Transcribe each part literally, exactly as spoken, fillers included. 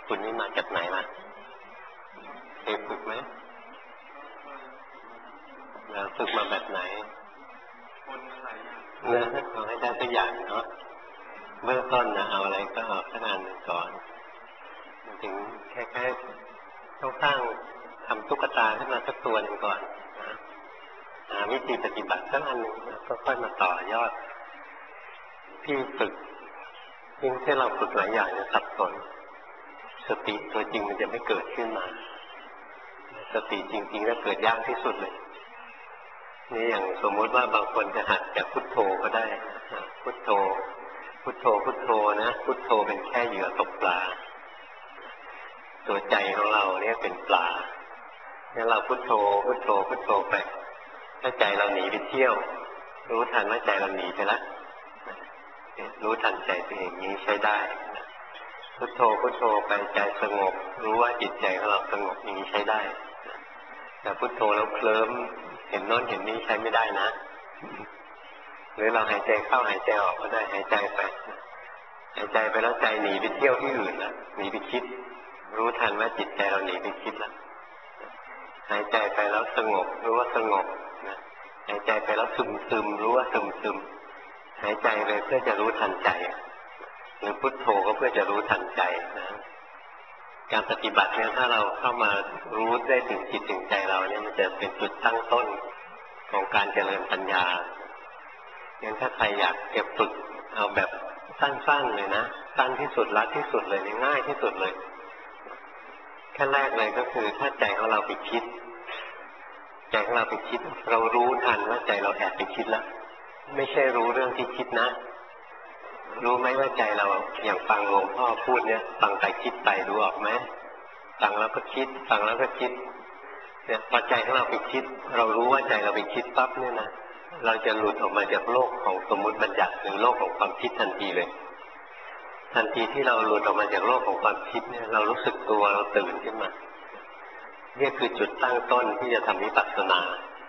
คุณนี่มาจากไหนล่ะเคยฝึกไหมเราฝึกมาแบบไหนเนื้อเอาให้ได้ตัวอย่างเนาะเบื้องต้นนะเอาอะไรก็เอาขนาดนึงก่อนถึงแค่แค่ต้องสร้างทำตุ๊กตาขึ้นมาสักตัวหนึ่งก่อนนะหาวิธีปฏิบัติสักอันหนึ่งก็ค่อยมาต่อยอดที่ฝึกยิ่งที่เราฝึกหลายอย่างจะสับสนสติตัวจริงมันจะไม่เกิดขึ้นมาสติจริงๆแล้วเกิดยากที่สุดเลยนี่อย่างสมมติว่าบางคนจะหัดจากพุทโธก็ได้พุทโธพุทโธพุทโธนะพุทโธเป็นแค่เหยื่อตกปลาตัวใจของเราเนี่ยเป็นปลาเนี่ยเราพุทโธพุทโธพุทโธไปถ้าใจเราหนีไปเที่ยวรู้ทันว่าใจเราหนีไปแล้วรู้ทันใจตัวเองนี้ใช้ได้พุทโธพุทโธไปใจสงบรู้ว่าจิตใจของเราสงบอย่างนี้ใช้ได้แต่พุทโธแล้วเคลิ้มเห็นโน้นเห็นนี้ใช้ไม่ได้นะหรือเราหายใจเข้าหายใจออกก็ได้หายใจไปหายใจไปแล้วใจหนีไปเที่ยวที่อื่นแล้วหนีไปคิดรู้ทันว่าจิตใจเราหนีไปคิดแล้วหายใจไปแล้วสงบรู้ว่าสงบนะหายใจไปแล้วซึมซึมรู้ว่าซึมซึมหายใจไปเพื่อจะรู้ทันใจหรือพุทโธก็เพื่อจะรู้ทันใจนะการปฏิบัติเนี่ยถ้าเราเข้ามารู้ได้ถึงจิตถึงใจเราเนี่ยมันจะเป็นจุดตั้งต้นของการเจริญปัญญาอย่างถ้าใครอยากเก็บฝึกเอาแบบสั้นๆเลยนะสั้นที่สุดรัดที่สุดเลยง่ายที่สุดเลยขั้นแรกเลยก็คือถ้าใจของเราไปคิดใจของเราไปคิดเรารู้ทันว่าใจเราแอบไปคิดแล้วไม่ใช่รู้เรื่องที่คิดนะรู้ไหมว่าใจเราอย่างฟังหลวงพ่อพูดเนี่ยฟังไปคิดไปรู้ออกไหมฟังแล้วก็คิดฟังแล้วก็คิดเนี่ยพอใจของเราไปคิดเรารู้ว่าใจเราไปคิดปั๊บเนี่ยนะเราจะหลุดออกมาจากโลกของสมมุติบัญญัติหรือโลกของความคิดทันทีเลยทันทีที่เราหลุดออกมาจากโลกของความคิดเนี่ยเรารู้สึกตัวเราตื่นขึ้นมานี่คือจุดตั้งต้นที่จะทำวิปัสสนา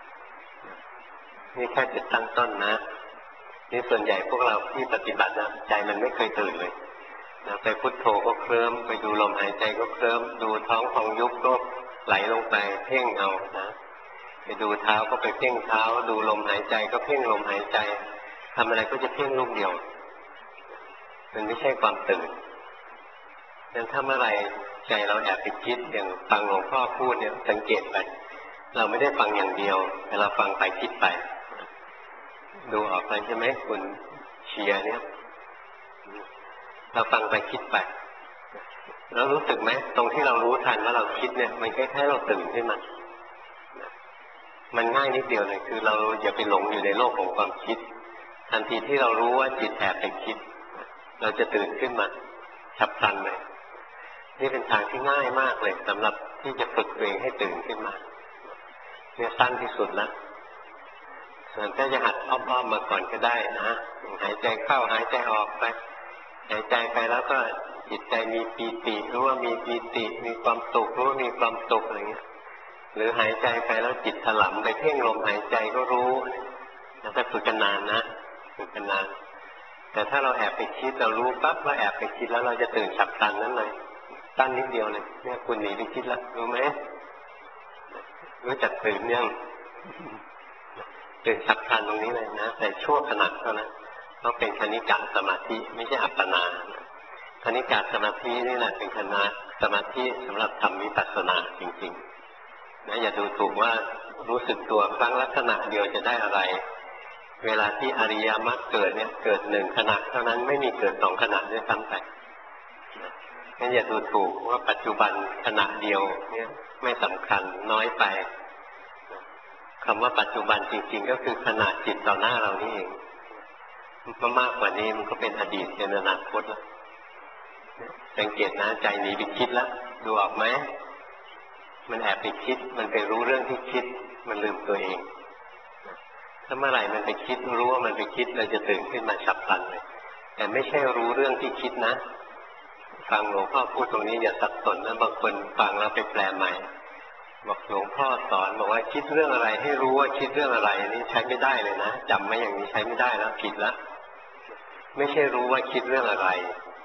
นี่แค่จุดตั้งต้นนะนี่ส่วนใหญ่พวกเราที่ปฏิบัตินะใจมันไม่เคยตื่นเลยนะไปพุทโธก็เคลิ้มไปดูลมหายใจก็เคลิ้มดูท้องของยุบก็ไหลลงไปเพ่งเอานะไปดูเท้าก็ไปเพ่งเท้าดูลมหายใจก็เพ่งลมหายใจทำอะไรก็จะเพ่งลูกเดียวมันไม่ใช่ความตื่นงั้นถ้าเมื่อไรใจเราแอบไปคิดอย่างฟังหลวงพ่อพูดเนี่ยสังเกตไปเราไม่ได้ฟังอย่างเดียวแต่เราฟังไปคิดไปดูออกไปใช่ไหมคุณเชียร์เนี่ยเราฟังไปคิดไปแล้วรู้สึกไหมตรงที่เรารู้ทันว่าเราคิดเนี่ยมันแค่แค่เราตื่นขึ้นมามันง่ายนิดเดียวเลยคือเราอย่าไปหลงอยู่ในโลกของความคิดทันทีที่เรารู้ว่าจิตแอบไปคิดเราจะตื่นขึ้นมาฉับพลันเลยนี่เป็นทางที่ง่ายมากเลยสำหรับที่จะฝึกตัวเองให้ตื่นขึ้นมาเนี่ยสั้นที่สุดแล้วส่วนถ้าจะหัดอ้อมๆมาก่อนก็ได้นะหายใจเข้าหายใจออกไปหายใจไปแล้วก็จิตใจมีปีติรู้ว่ามีปีติมีความสุขรู้ว่ามีความสุขอะไรเงี้ยหรือหายใจไปแล้วจิตถลำไปเพ่งลมหายใจก็รู้แล้วถ้าฝึกกันนานนะฝึกกันนานแต่ถ้าเราแอบไปคิดเรารู้ปั๊บว่าแอบไปคิดแล้วเราจะตื่นฉับพลันนั้นเลยตั้นนิดเดียวเลยเนี่ยคุณหนีไปคิดแล้วรู้ไหมรู้จักตื่นยังตื่นฉับพลันตรงนี้เลยนะแต่ชั่วขณะเท่านั้นเพราะเป็นคณิกะสมาธิไม่ใช่อัปปนาคณิกะสมาธินี่แหละเป็นคณะสมาธิสำหรับทำวิปัสสนาจริงๆนะอย่าดูถูกว่ารู้สึกตัวครั้งละขณะเดียวจะได้อะไรเวลาที่อริยมรรคเกิดเนี่ยเกิดหนึ่งขณะเท่านั้นไม่มีเกิดสองขณะด้วยซ้ำไปงั้นอย่าดูถูกว่าปัจจุบันขณะเดียวเนี่ยไม่สำคัญน้อยไปคำว่าปัจจุบันจริงๆก็คือขณะจิตต่อหน้าเรานี่เองมันมากกว่านี้มันก็เป็นอดีตเป็นอนาคตแล้วสังเกตนะใจหนีไปคิดแล้วดูออกไหมมันแอบไปคิดมันไปรู้เรื่องที่คิดมันลืมตัวเองถ้าเมื่อไหร่มันไปคิดรู้ว่ามันไปคิดเราจะตื่นขึ้นมาฉับพลันเลยแต่ไม่ใช่รู้เรื่องที่คิดนะฟังหลวงพ่อพูดตรงนี้อย่าสับสนนะบางคนฟังแล้วไปแปลใหม่บอกหลวงพ่อสอนบอกว่าคิดเรื่องอะไรให้รู้ว่าคิดเรื่องอะไรนี่ใช้ไม่ได้เลยนะจำไว้อย่างนี้ใช้ไม่ได้แล้วผิดแล้วไม่ใช่รู้ว่าคิดเรื่องอะไร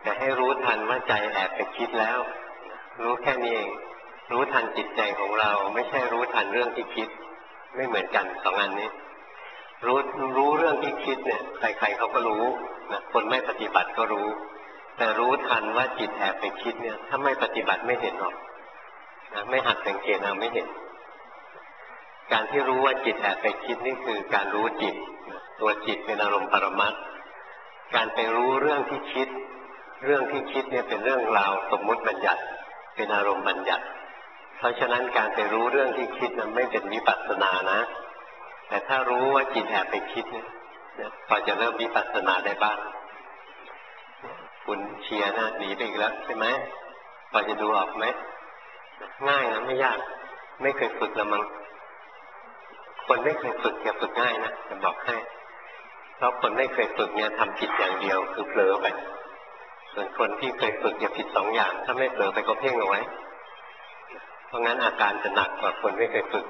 แต่ให้รู้ทันว่าใจแอบไปคิดแล้วรู้แค่นี้เองรู้ทันจิตใจของเราไม่ใช่รู้ทันเรื่องที่คิดไม่เหมือนกันสองอันนี้รู้รู้เรื่องที่คิดเนี่ยใครๆเขาก็รู้นะคนไม่ปฏิบัติก็รู้แต่รู้ทันว่าจิตแอบไปคิดเนี่ยถ้าไม่ปฏิบัติไม่เห็นหรอกนะไม่หัดสังเกตเอาไม่เห็นการที่รู้ว่าจิตแอบไปคิดนี่คือการรู้จิตตัวจิตเป็นอารมณ์ปรมัตถ์การไปรู้เรื่องที่คิดเรื่องที่คิดเนี่ยเป็นเรื่องราวสมมุติบัญญัติเป็นอารมณ์บัญญัติเพราะฉะนั้นการไปรู้เรื่องที่คิดนั้นไม่เป็นวิปัสสนานะแต่ถ้ารู้ว่าจิตแอบไปคิดเนี่ยพอจะเริ่มวิปัสสนาได้บ้างคุณเชียร์นะหนีไปอีกแล้วใช่ไหมพอจะดูออกไหมง่ายนะไม่ยากไม่เคยฝึกละมั้งคนไม่เคยฝึกจะฝึกง่ายนะจะบอกให้เพราะคนไม่เคยฝึกเนี่ยทำผิดอย่างเดียวคือเผลอไปส่วนคนที่เคยฝึกจะผิดสองอย่างถ้าไม่เผลอไปก็เพ่งเอาไว้เพราะงั้นอาการจะหนักกว่าคนไม่เคยฝึก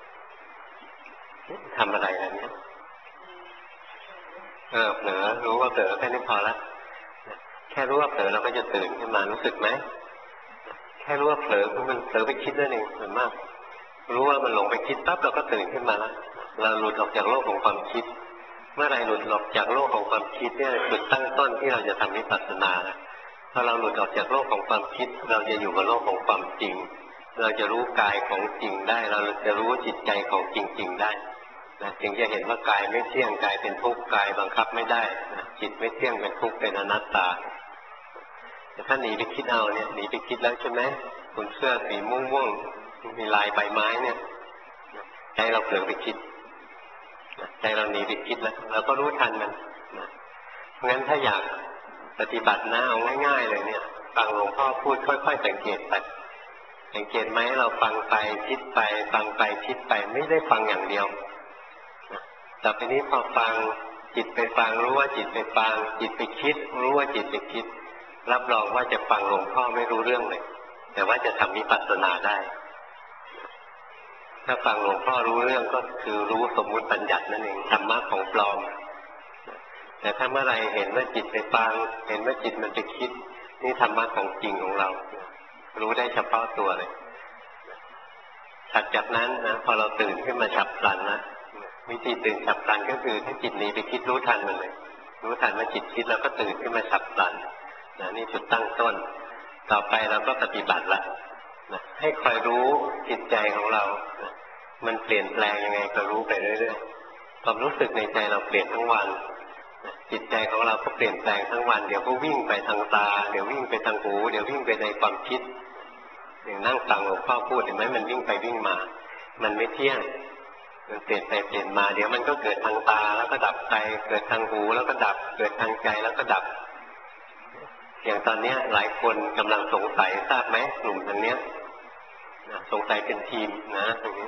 ทำอะไรอะไรเนี้ยเออเผลอรู้ว่าเผลอแค่นี้พอละแค่รู้ว่าเผลอเราก็จะตื่นขึ้นมารู้สึกไหมแค่รู้ว่าเผลอมันเผลอไปคิดนั่นเองส่วนมากรู้ว่ามันหลงไปคิดปั๊บเราก็ตื่นขึ้นมาแล้วเราหลุดออกจากโลกของความคิดเมื่อไรหลุดออกจากโลกของความคิดเนี่ยจุดตั้งต้นที่เราจะทำวิปัสสนาพอเราหลุดออกจากโลกของความคิดเราจะอยู่กับโลกของความจริงเราจะรู้กายของจริงได้เราจะรู้จิตใจของจริงๆได้นะถึงจะเห็นว่ากายไม่เที่ยงกายเป็นทุกข์กายบังคับไม่ได้นะจิตไม่เที่ยงเป็นทุกข์เป็นอนัตตาแต่ถ้าหนีไปคิดเอาเนี่ยหนีไปคิดแล้วใช่ไหมคุณเสื้อสีม่วงๆมีลายใบไม้เนี่ยใจเราเผลอไปคิดใจเราหนีไปคิดแล้วเราก็รู้ทันมันนะงั้นถ้าอยากปฏิบัตินะเอาง่ายๆเลยเนี่ยฟังหลวงพ่อพูดค่อยๆสังเกตไปสังเกตไหมเราฟังไปคิดไปฟังไปคิดไปไม่ได้ฟังอย่างเดียวต่อไปนี้พอฟังจิตไปฟังรู้ว่าจิตไปฟังจิตไปคิดรู้ว่าจิตไปคิดรับรองว่าจะฟังหลวงพ่อไม่รู้เรื่องเลยแต่ว่าจะทำวิปัสสนาได้ถ้าฟังหลวงพ่อรู้เรื่องก็คือรู้สมมุติบัญญัตินั่นเองธรรมะของปลอมแต่ถ้าเมื่อไรเห็นว่าจิตไปฟังเห็นว่าจิตมันไปคิดนี่ธรรมะของจริงของเรารู้ได้เฉพาะตัวเลยถัดจากนั้นนะพอเราตื่นขึ้นมาฉับพลันนะวิธีตื่นฉับพลันก็คือถ้าจิตหนีไปคิดรู้ทันมันเลยรู้ทันว่าจิตคิดแล้วก็ตื่นขึ้นมาฉับพลันนะนี่จุดตั้งต้นต่อไปเราก็ปฏิบัติละนะให้คอยรู้จิตใจของเรานะมันเปลี่ยนแปลงยังไงก็รู้ไปเรื่อยๆความรู้สึกในใจเราเปลี่ยนทั้งวันนะจิตใจของเราก็เปลี่ยนแปลงทั้งวันเดี๋ยวก็วิ่งไปทางตาเดี๋ยววิ่งไปทางหูเดี๋ยววิ่งไปในความคิดอย่างนั่งฟังหลวงพ่อพูดเห็นไหมมันวิ่งไปวิ่งมามันไม่เที่ยงมันเปลี่ยนไปเปลี่ยนมาเดี๋ยวมันก็เกิดทางตาแล้วก็ดับไปเกิดทางหูแล้วก็ดับเกิดทางใจแล้วก็ดับอย่างตอนนี้หลายคนกำลังสงสัยทราบไหมกลุ่มทางนี้สงสัยเป็นทีมนะตรงนี้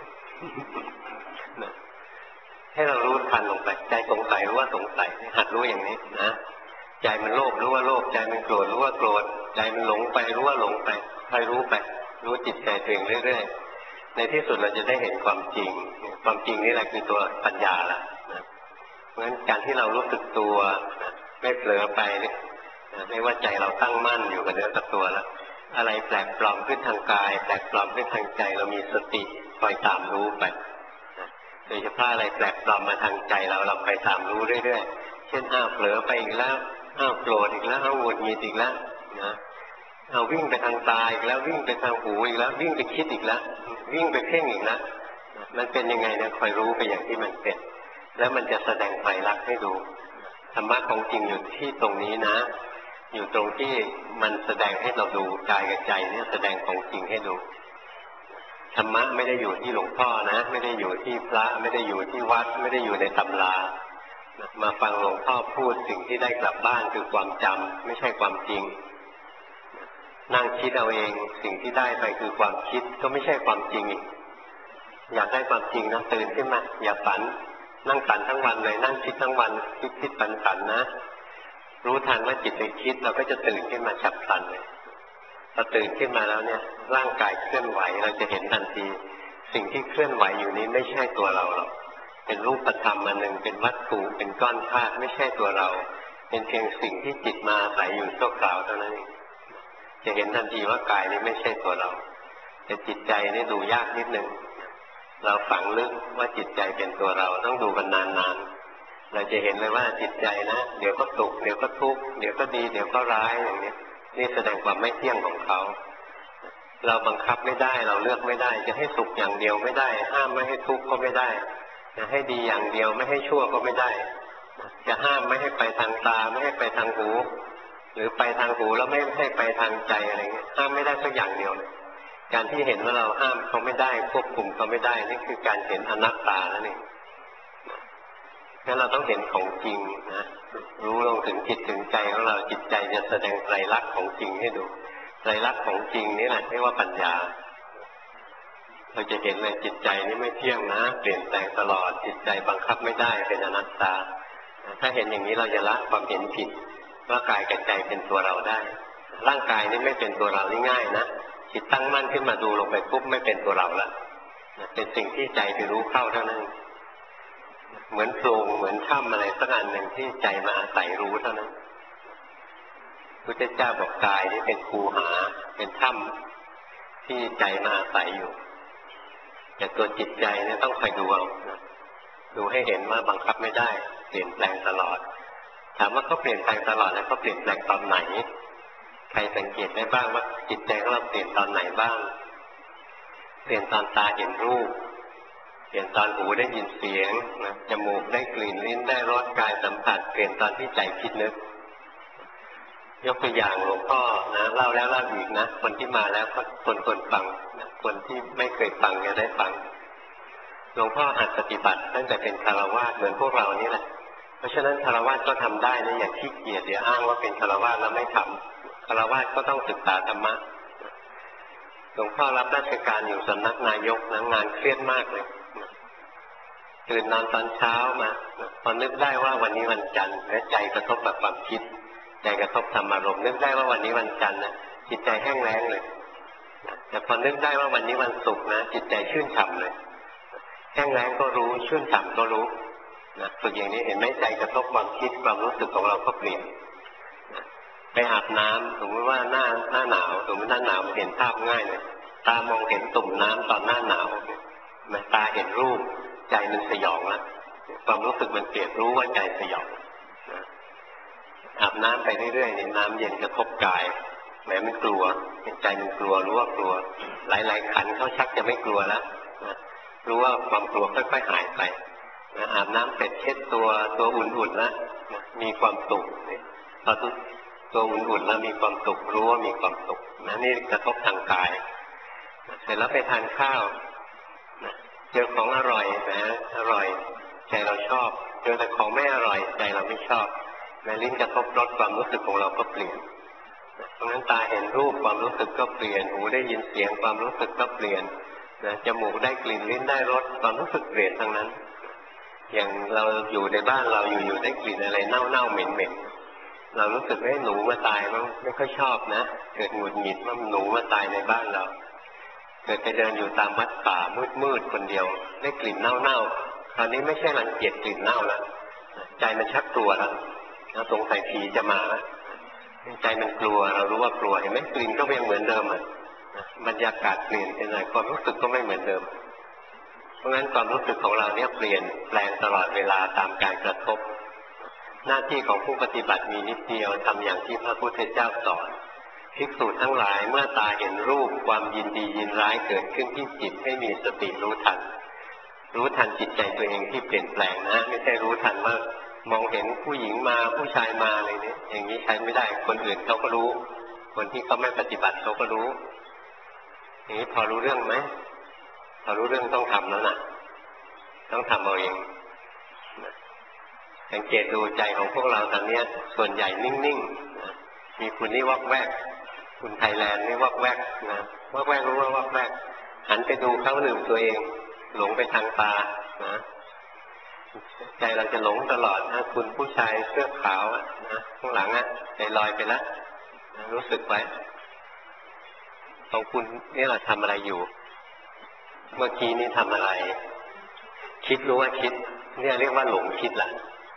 ให้เรารู้ทันลงไปใจสงสัยรู้ว่าสงสัยหัดรู้อย่างนี้นะใจมันโลภรู้ว่าโลภใจมันโกรธรู้ว่าโกรธใจมันหลงไปรู้ว่าหลงไปคอยรู้ไปรู้จิตใจตัวเองเรื่อยๆในที่สุดเราจะได้เห็นความจริงความจริงนี่แหละคือตัวปัญญาละนะเพราะฉะนั้นการที่เรารู้สึกตัวไม่เผลอไปเนี่ยไม่ว่าใจเราตั้งมั่นอยู่กับเนื้อกับตัวแล้วอะไรแปลกปลอมขึ้นทางกายแปลกปลอมขึ้นทางใจเรามีสติคอยตามรู้ไปโดยเฉพาะอะไรแปลกปลอมมาทางใจเราเราไปตามรู้เรื่อยๆเช่นอ้าวเผลอไปอีกแล้วอ้าวโกรธอีกแล้วอ้าวหงุดหงิดอีกแล้วนะเอาวิ่งไปทางตาอีกแล้ววิ่งไปทางหูอีกแล้ววิ่งไปคิดอีกแล้ววิ่งไปเพ่งอีกแล้วมันเป็นยังไงเนี่ยคอยรู้ไปอย่างที่มันเป็นแล้วมันจะแสดงไตรลักษณ์ให้ดูธรรมะของจริงอยู่ที่ตรงนี้นะอยู่ตรงที่มันแสดงให้เราดูกายกับใจเนี่ยแสดงของจริงให้ดูธรรมะไม่ได้อยู่ที่หลวงพ่อนะไม่ได้อยู่ที่พระไม่ได้อยู่ที่วัดไม่ได้อยู่ในตำรามาฟังหลวงพ่อพูดสิ่งที่ได้กลับบ้านคือความจำไม่ใช่ความจริงนั่งคิดเอาเองสิ่งที่ได้ไปคือความคิดก็ไม่ใช่ความจริงอีกอยากได้ความจริงนะตื่นขึ้นมาอย่าฝันนั่งฝันทั้งวันเลยนั่งคิดทั้งวันคิดคิดฝันฝันนะรู้ทันว่าจิตไปคิดเราก็จะตื่นขึ้นมาฉับพลันเลยพอตื่นขึ้นมาแล้วเนี่ยร่างกายเคลื่อนไหวเราจะเห็นทันทีสิ่งที่เคลื่อนไหวอยู่นี้ไม่ใช่ตัวเราหรอกเป็นรูปธรรมอันหนึ่งเป็นวัตถุเป็นก้อนธาตุไม่ใช่ตัวเราเป็นเพียงสิ่งที่จิตมาอาศัยอยู่ชั่วคราวเท่านั้นเองจะเห็นทันทีว่ากายนี้ไม่ใช่ตัวเราแต่จิตใจนี่ดูยากนิดนึงเราฝังลึกว่าจิตใจเป็นตัวเราต้องดูกันนานๆเราจะเห็นเลยว่าจิตใจนะเดี๋ยวก็สุขเดี๋ยวก็ทุกข์เดี๋ยวก็ดีเดี๋ยวก็ร้ายอย่างนี้นี่แสดงความไม่เที่ยงของเขาเราบังคับไม่ได้เราเลือกไม่ได้จะให้สุขอย่างเดียวไม่ได้ห้ามไม่ให้ทุกข์ก็ไม่ได้จะให้ดีอย่างเดียวไม่ให้ชั่วก็ไม่ได้จะห้ามไม่ให้ไปทางตาไม่ให้ไปทางหูหรือไปทางหูแล้วไม่ให้ไปทางใจอะไรเงี้ยห้ามไม่ได้สักอย่างเดียวเลยการที่เห็นว่าเราห้ามเขาไม่ได้ควบคุมเขาไม่ได้นี่คือการเห็นอนัตตานั่นเองงั้นเราต้องเห็นของจริงนะรู้ลงถึงจิตถึงใจของเราจิตใจจะแสดงไตรลักษณ์ของจริงให้ดูไตรลักษณ์ของจริงนี่แหละเรียกว่าปัญญาเราจะเห็นเลยจิตใจนี่ไม่เที่ยงนะเปลี่ยนแปลงตลอดจิตใจบังคับไม่ได้เป็นอนัตตาถ้าเห็นอย่างนี้เราจะละความเห็นผิดว่ากายกับใจเป็นตัวเราได้ร่างกายนี่ไม่เป็นตัวเรานี่ง่ายนะจิตตั้งมั่นขึ้นมาดูลงไปปุ๊บไม่เป็นตัวเราละเป็นสิ่งที่ใจไปรู้เข้าเท่านั้นเหมือนโพรงเหมือนถ้ำอะไรสักอันหนึ่งที่ใจมาอาศัยรู้เท่านั้นพุทธเจ้าบอกกายนี่เป็นคูหาเป็นถ้ำที่ใจมาอาศัยอยู่แต่ตัวจิตใจเนี่ยต้องคอยดูเอาดูให้เห็นว่าบังคับไม่ได้เปลี่ยนแปลงตลอดถามว่าเขาเปลี่ยนแปลงตลอดแล้วเขาเปลี่ยนแปลงตอนไหนใครสังเกตได้บ้างว่าจิตใจของเราเปลี่ยนตอนไหนบ้างเปลี่ยนตอนตาเห็นรูปเปลี่ยนตอนหูได้ยินเสียงนะจมูกได้กลิ่นลิ้นได้รสกายสัมผัสเปลี่ยนตอนที่ใจคิดนึกยกตัวอย่างหลวงพ่อนะเล่าแล้วเล่าอีกนะคนที่มาแล้วก็คนคนฟังนะคนที่ไม่เคยฟังจะได้ฟังหลวงพ่อหัดปฏิบัติตั้งแต่เป็นคฤหัสถ์เหมือนพวกเรานี่แหละเพราะฉะนั้นคฤหัสถ์ก็ทำได้นะอย่าขี้เกียจอย่าอ้างว่าเป็นคฤหัสถ์แล้วไม่ทำคฤหัสถ์ก็ต้องศึกษาธรรมะหลวงพ่อรับราชการอยู่สำนักนายกนะงานเครียดมากเลยตื่นนอนตอนเช้ามาพอนึกได้ว่าวันนี้วันจันทร์และใจกระทบกับความคิดใจกระทบธรรมารมณ์นึกได้ว่าวันนี้วันจันทร์นะจิตใจแห้งแล้งเลยแต่พอนึกได้ว่าวันนี้วันศุกร์นะจิตใจชื่นฉ่ำเลยแห้งแล้งก็รู้ชื่นฉ่ำก็รู้นะฝึกอย่างนี้เห็นไหมใจกระทบความคิดความรู้สึกของเราก็เปลี่ยนไปอาบน้ำสมมติว่าหน้าหน้าหนาวสมมติหน้าหนาวเห็นภาพง่ายเลยตามองเห็นตุ่มน้ำตอนหน้าหนาวมันตาเห็นรูปใจมันสยองแล้วความรู้สึกมันเปลี่ยนรู้ว่าใจสยองอาบน้ำไปเรื่อยๆนี่น้ำเย็นกระทบกายแม้มันกลัวใจมันกลัวรู้ว่ากลัวหลายๆขันเขาชักจะไม่กลัวแล้วรู้ว่าความกลัวค่อยๆหายไปอาบน้ำเสร็จเช็ดตัวตัวอุ่นๆแล้วมีความสุขพอตัวอุ่นๆแล้วมีความสุขรู้ว่ามีความสุขนะนี่กระทบทางกายเสร็จแล้วไปทานข้าวเจอของอร่อยนะอร่อยใจเราชอบเจอแต่ของไม่อร่อยใจเราไม่ชอบในลิ้นกระทบรสความรู้สึกของเราก็เปลี่ยนเพราะงั้นตาเห็นรูปความรู้สึกก็เปลี่ยนหูได้ยินเสียงความรู้สึกก็เปลี่ยนนะจมูกได้กลิ่นลิ้นได้รสความรู้สึกเปลี่ยนทั้งนั้นอย่างเราอยู่ในบ้านเราอยู่ๆได้กลิ่นอะไรเน่าๆเหม็นๆเรารู้สึกว่าหนูมาตายมั้งไม่ค่อยชอบนะเกิดหงุดหงิดว่าหนูมาตายในบ้านเราเกิดไปเดินอยู่ตามวัดป่ามืดๆคนเดียวได้กลิ่นเน่าๆคราวนี้ไม่ใช่รังเกียจกลิ่นเน่าแล้วใจมันชักกลัวแล้วสงสัยผีจะมาแล้วใจมันกลัวเรารู้ว่ากลัวเห็นไหมกลิ่นก็ยังเหมือนเดิมอ่ะบรรยากาศเปลี่ยนไปหน่อยความรู้สึกก็ไม่เหมือนเดิมเพราะงั้นความรู้สึกของเราเนี่ยเปลี่ยนแปลงตลอดเวลาตามการกระทบหน้าที่ของผู้ปฏิบัติมีนิดเดียวทำอย่างที่พระพุทธเจ้าสอนภิกษุทั้งหลายเมื่อตาเห็นรูปความยินดียินร้ายเกิดขึ้นที่จิตให้มีสติรู้ทันรู้ทันจิตใจตัวเองที่เปลี่ยนแปลงนะไม่ใช่รู้ทันว่ามองเห็นผู้หญิงมาผู้ชายมาอะไรเนี่ยอย่างนี้ใช้ไม่ได้คนอื่นเขาก็รู้คนที่เขาไม่ปฏิบัติเขาก็รู้อย่างนี้พอรู้เรื่องไหมพอรู้เรื่องต้องทำแล้วนะต้องทำเอาเองสังเกตดูใจของพวกเราตอนนี้ส่วนใหญ่นิ่งๆมีคุณนี่วอกแวกคุณไทยแลนด์นี่วอกแวกนะวอกแวกรู้ว่าวอกแวกหันไปดูเขาลืมตัวเองหลงไปทางตานะใจเราจะหลงตลอดนะคุณผู้ชายเสื้อขาวนะข้างหลังอ่ะใจลอยไปแล้วนะรู้สึกไว้ของคุณนี่เราทำอะไรอยู่เมื่อกี้นี่ทำอะไรคิดรู้ว่าคิดเนี่ยเรียกว่าหลงคิดแหละ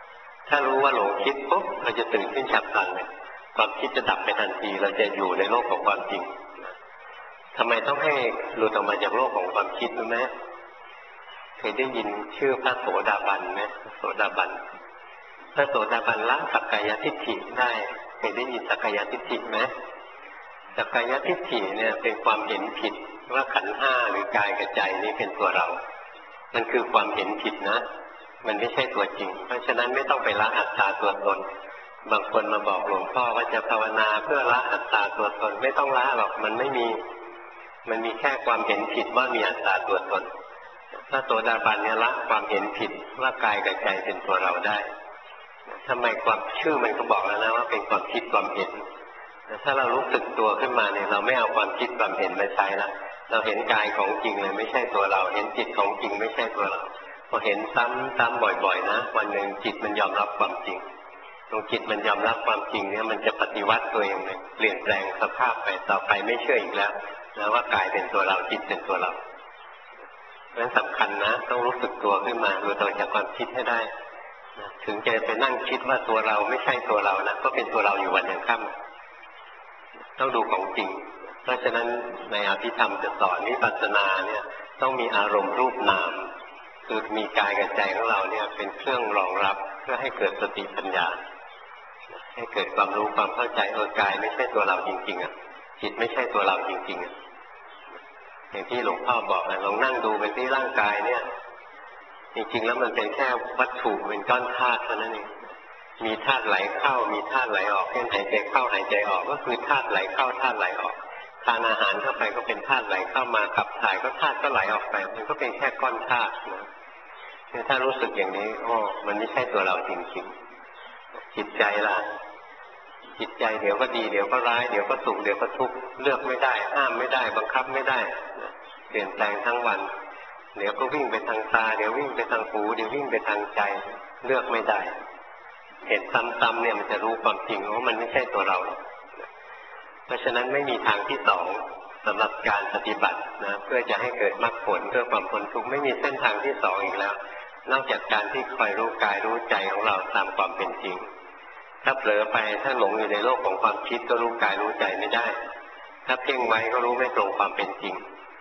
ถ้ารู้ว่าหลงคิดปุ๊บเราจะตื่นขึ้นฉับพลันเลยความคิดจะดับไปทันทีเราจะอยู่ในโลกของความจริงทำไมต้องให้หลุดออกมาจากโลกของความคิดรู้ไหมเคยได้ยินชื่อพระโสดาบันไหมโสดาบันพระโสดาบันละสักกายทิฏฐิได้เคยได้ยินสักกายทิฏฐิไหมสักกายทิฏฐิเนี่ยเป็นความเห็นผิดว่าขันธ์ห้าหรือกายกับใจนี้เป็นตัวเรามันคือความเห็นผิดนะมันไม่ใช่ตัวจริงเพราะฉะนั้นไม่ต้องไปละอัตตาตัวตนบางคนมาบอกหลวงพ่อว่าจะภาวนาเพื่อละอัตตาตัวตนไม่ต้องละหรอกมันไม่มีมันมีแค่ความเห็นผิดว่ามีอัตตาตัวตนถ้าโสดาบันเนี่ยละความเห็นผิดว่ากายกับใจเป็นตัวเราได้ทำไมความชื่อมันก็บอกแล้วนะว่าเป็นความคิดความเห็นถ้าเรารู้สึกตัวขึ้นมาเนี่ยเราไม่เอาความคิดความเห็นมาใช้ละเราเห็นกายของจริงเลยไม่ใช่ตัวเราเห็นจิตของจริงไม่ใช่ตัวเราพอเห็นซ้ำซ้ำบ่อยๆนะวันหนึ่งจิตมันยอมรับความจริงตรงจิตมันยอมรับความจริงเนี่ยมันจะปฏิวัติตัวเองเลยเปลี่ยนแปลงสภาพไปต่อไปไม่เชื่ออีกแล้วนะว่ากายเป็นตัวเราจิตเป็นตัวเราเพราะฉะนั้นสำคัญนะต้องรู้สึกตัวขึ้นมารู้ตัวจากความคิดให้ได้นะถึงจะไปนั่งคิดว่าตัวเราไม่ใช่ตัวเรานะก็เป็นตัวเราอยู่วันยังค่ำต้องดูของจริงเพราะฉะนั้นในอภิธรรมจะสอนวิปัสสนาเนี่ยต้องมีอารมณ์รูปนามคือมีกายกับใจของเราเนี่ยเป็นเครื่องรองรับเพื่อให้เกิดสติปัญญาให้เกิดความรู้ความเข้าใจเออกายไม่ใช่ตัวเราจริงๆอ่ะจิตไม่ใช่ตัวเราจริงๆอ่ะอย่างที่หลวงพ่อบอกนะลองนั่งดูไปที่ร่างกายเนี่ยจริงๆแล้วมันเป็นแค่วัตถุเป็นก้อนธาตุเท่านั้นเองมีธาตุไหลเข้ามีธาตุไหลออกเช่นหายใจเข้าหายใจออกก็คือธาตุไหลเข้าธาตุไหลออกทานอาหารเข้าไปก็เป็นธาตุไหลเข้ามาขับถ่ายก็ธาตุก็ไหลออกไปมันก็เป็นแค่ก้อนธาตุนะถ้ารู้สึกอย่างนี้โอ้มันไม่ใช่ตัวเราจริงๆจิตใจล่ะจิตใจเดี๋ยวก็ดีเดี๋ยวก็ร้ายเดี๋ยวก็สุขเดี๋ยวก็ทุกข์เลือกไม่ได้ห้ามไม่ได้บังคับไม่ได้เปลี่ยนแปลงทั้งวันเดี๋ยวก็วิ่งไปทางตาเดี๋ยววิ่งไปทางหูเดี๋ยววิ่งไปทางใจเลือกไม่ได้เห็นซ้ำๆเนี่ยมันจะรู้ความจริงว่ามันไม่ใช่ตัวเราเพราะฉะนั้นไม่มีทางที่สองสำหรับการปฏิบัตินะเพื่อจะให้เกิดมรรคผลเพื่อความพ้นทุกข์ไม่มีเส้นทางที่สองอีกแล้วนอกจากการที่คอยรู้กายรู้ใจของเราตามความเป็นจริงถ้าเผลอไปถ้าหลงอยู่ในโลกของความคิดก็รู้กายรู้ใจไม่ได้ถ้าเพ่งไว้ก็รู้ไม่ตรงความเป็นจริง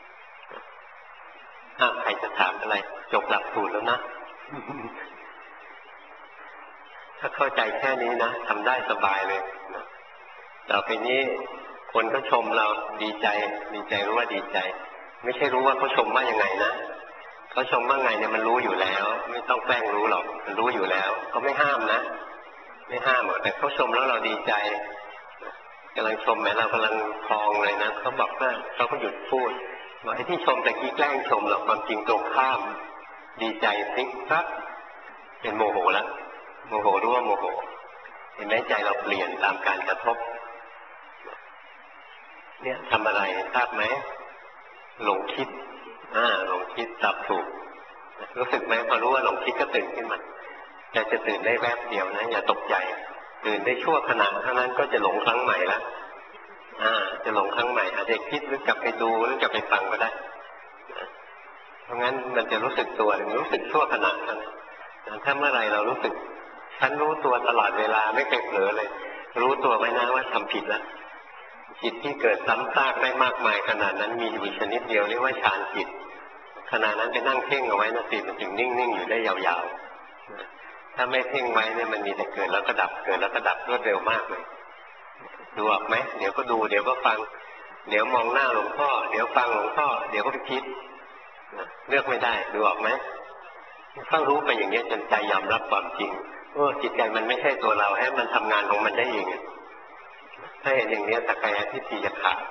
ถ้าใครจะถามอะไรจบหลักสูตรแล้วนะ ถ้าเข้าใจแค่นี้นะทำได้สบายเลยนะต่อไปนี้คนก็ชมเราดีใจดีใจรู้ว่าดีใจไม่ใช่รู้ว่าเขาชมว่ายังไงนะเขาชมว่าไงเนี่ยมันรู้อยู่แล้วไม่ต้องแกล้งรู้หรอกมันรู้อยู่แล้วเขาไม่ห้ามนะไม่ห้ามหรอกแต่เขาชมแล้วเราดีใจกำลังชมแม้เรากำลังพองเลยนะเขาบอกว่าเขาก็หยุดพูดว่าไอ้ที่ชมแต่กี้แกล้งชมหรอกความจริงตรงข้ามดีใจซิกซักเป็นโมโหแล้วโมโหรู้ว่าโมโหเห็นไหมใจเราเปลี่ยนตามการกระทบเนี่ยทำอะไรทราบไหมหลงคิดอ่าหลงคิดจับถูกรู้สึกไหมพอรู้ว่าหลงคิดก็ตื่นขึ้นมาแต่จะตื่นได้แวบเดียวนะอย่าตกใจตื่นได้ชั่วขณะเท่านั้นก็จะหลงครั้งใหม่แล้วอ่าจะหลงครั้งใหม่อาจจะคิดหรือกลับไปดูหรือกลับไปฟังก็ได้เพราะงั้นมันจะรู้สึกตัวรู้สึกชั่วขณะเท่านั้นถ้าเมื่อไรเรารู้สึกฉันรู้ตัวตลอดเวลาไม่เคยเผลอเลยรู้ตัวไหมนะว่าทำผิดแล้วจิตที่เกิดซ้ำซากได้มากมายขนาดนั้นมีอยู่ชนิดเดียวเรียกว่าฌานจิตขณะนั้นไปนั่งเพ่งเอาไว้นะจิตมันจึงนิ่งๆอยู่ได้ยาวๆถ้าไม่เพ่งไว้เนี่ยมันมีแต่เกิดแล้วก็ดับเกิดแล้วก็ดับรวดเร็วมากเลยดูออกไหมเดี๋ยวก็ดูเดี๋ยวก็ฟังเดี๋ยวมองหน้าหลวงพ่อเดี๋ยวฟังหลวงพ่อเดี๋ยวก็ไปคิดเลือกไม่ได้ดูออกไหมเฝ้ารู้ไปอย่างนี้จนใจยอมรับความจริงว่าจิตใจมันไม่ใช่ตัวเราให้มันทำงานของมันได้เองถ้าเห็นอย่างนี้สักกายทิฏฐิจะขาด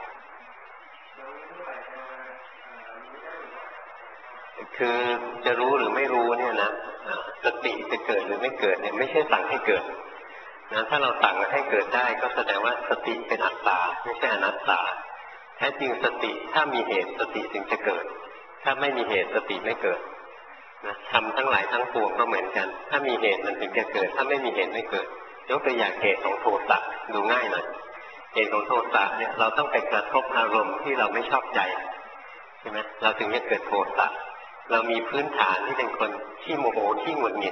คือจะรู้หรือไม่รู้เนี่ยนะสติจะเกิดหรือไม่เกิดเนี่ยไม่ใช่สั่งให้เกิดนะถ้าเราสั่งให้เกิดได้ก็แสดงว่าสติเป็นอัตตาไม่ใช่อนัตตาแท้จริงสติถ้ามีเหตุสติจึงจะเกิดถ้าไม่มีเหตุสติไม่เกิดนะทำทั้งหลายทั้งปวงก็เหมือนกันถ้ามีเหตุมันถึงจะเกิดถ้าไม่มีเหตุไม่เกิดยกตัวอย่างเหตุของโทสะดูง่ายหน่อยเหตุของโทสะเนี่ยเราต้องไปกระทบอารมณ์ที่เราไม่ชอบใจใช่ไหมเราถึงจะเกิดโทสะเรามีพื้นฐานที่เป็นคนขี้โมโหขี้หงุดหงิด